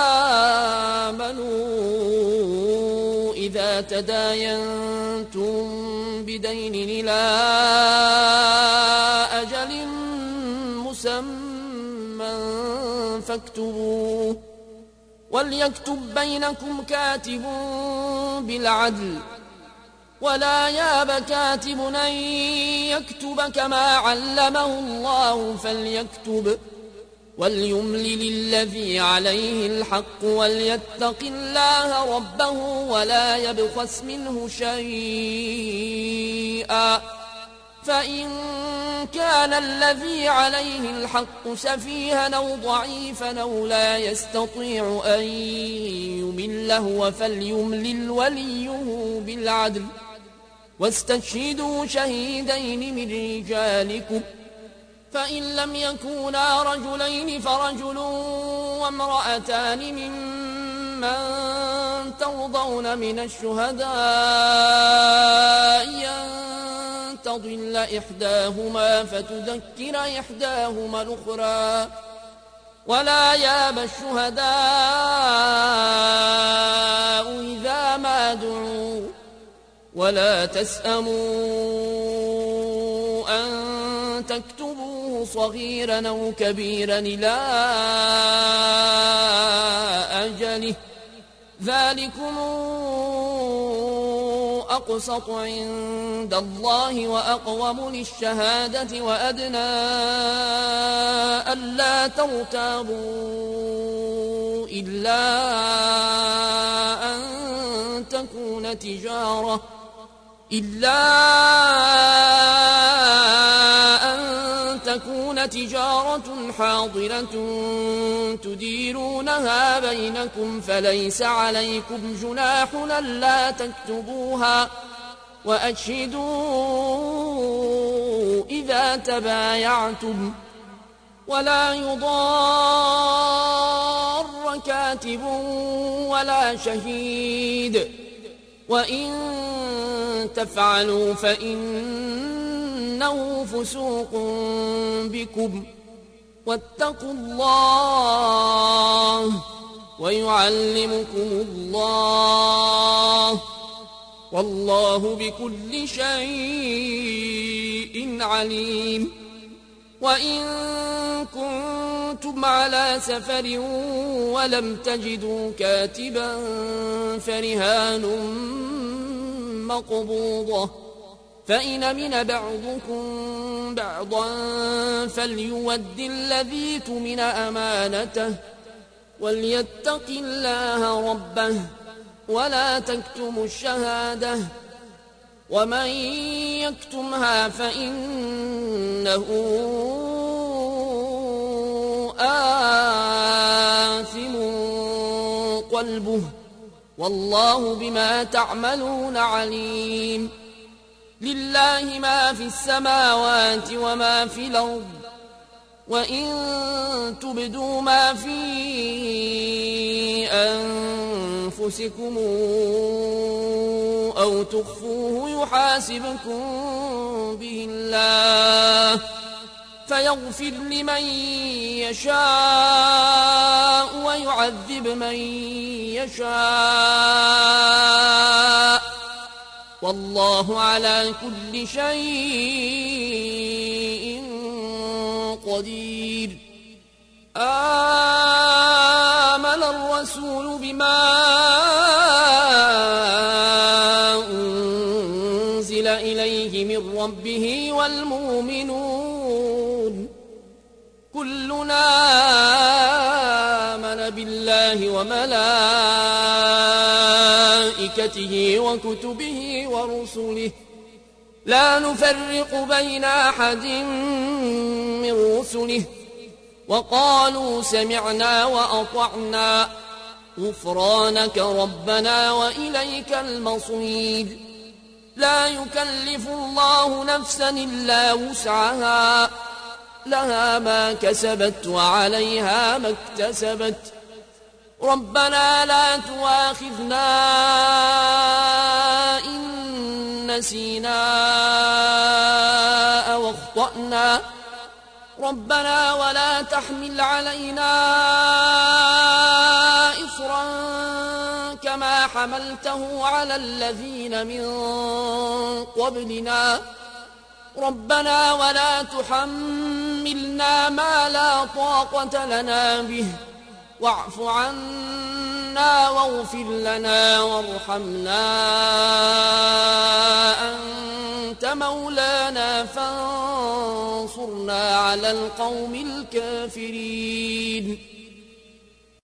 آمنوا إذا تداينتم بدين إلى أجل مسمى فاكتبوه وليكتب بينكم كاتب بالعدل ولا ياب كاتب أن يكتب كما علمه الله فليكتب وليملل الذي عليه الحق وليتق الله ربه ولا يبخس منه شيئا فإن كان الذي عليه الحق سفيها أو ضعيفا أو لا يستطيع أن يمله فليملل وليه بالعدل واستشهدوا شهيدين من رجالكم فإن لم يكونا رجلين فرجل وامرأتان ممن ترضون من الشهداء أن تضل إحداهما فتذكر إحداهما الأخرى ولا يأبى الشهداء إذا ما دعوا ولا تسأموا أن تكتبوه صغيرا أو كبيرا إلى أجله ذلكم أقسط عند الله وأقوم للشهادة وأدنى ألا ترتابوا إلا أن تكون تجارة حاضرة تديرونها بينكم فليس عليكم جناح ألا تكتبوها وأشهدوا إذا تبايعتم ولا يضار كاتب ولا شهيد وإن تفعلوا فإنه فسوق بكم واتقوا الله ويعلمكم الله والله بكل شيء عليم وإن كنتم على سفر ولم تجدوا كاتبا فرهان مقبوضة فإن أمن بعضكم بعضا فليود الذي اؤتمن أمانته وليتق الله ربه ولا تكتموا الشهادة ومن يكتمها فإنه آثم قلبه والله بما تعملون عليم لله ما في السماوات وما في الأرض وإن تبدوا ما في أنفسكم أو تخفوه يحاسبكم به الله فيغفر لمن يشاء ويعذب من يشاء والله على كل شيء قدير آمن الرسول بما أنزل إليه من ربه والمؤمنون كلنا آمن بالله وملائكته وكتبه ورسله لا نفرق بين أحد من رسله وقالوا سمعنا وأطعنا غفرانك ربنا وإليك المصير لا يكلف الله نفسا إلا وسعها لها ما كسبت وعليها ما اكتسبت ربنا لا تؤاخذنا إن نسينا أو أخطأنا ربنا ولا تحمل علينا إصرا كما حملته على الذين من قبلنا ربنا ولا تحملنا ما لا طاقة لنا به واعف عنا واغفر لنا وارحمنا أنت مولانا فانصرنا على القوم الكافرين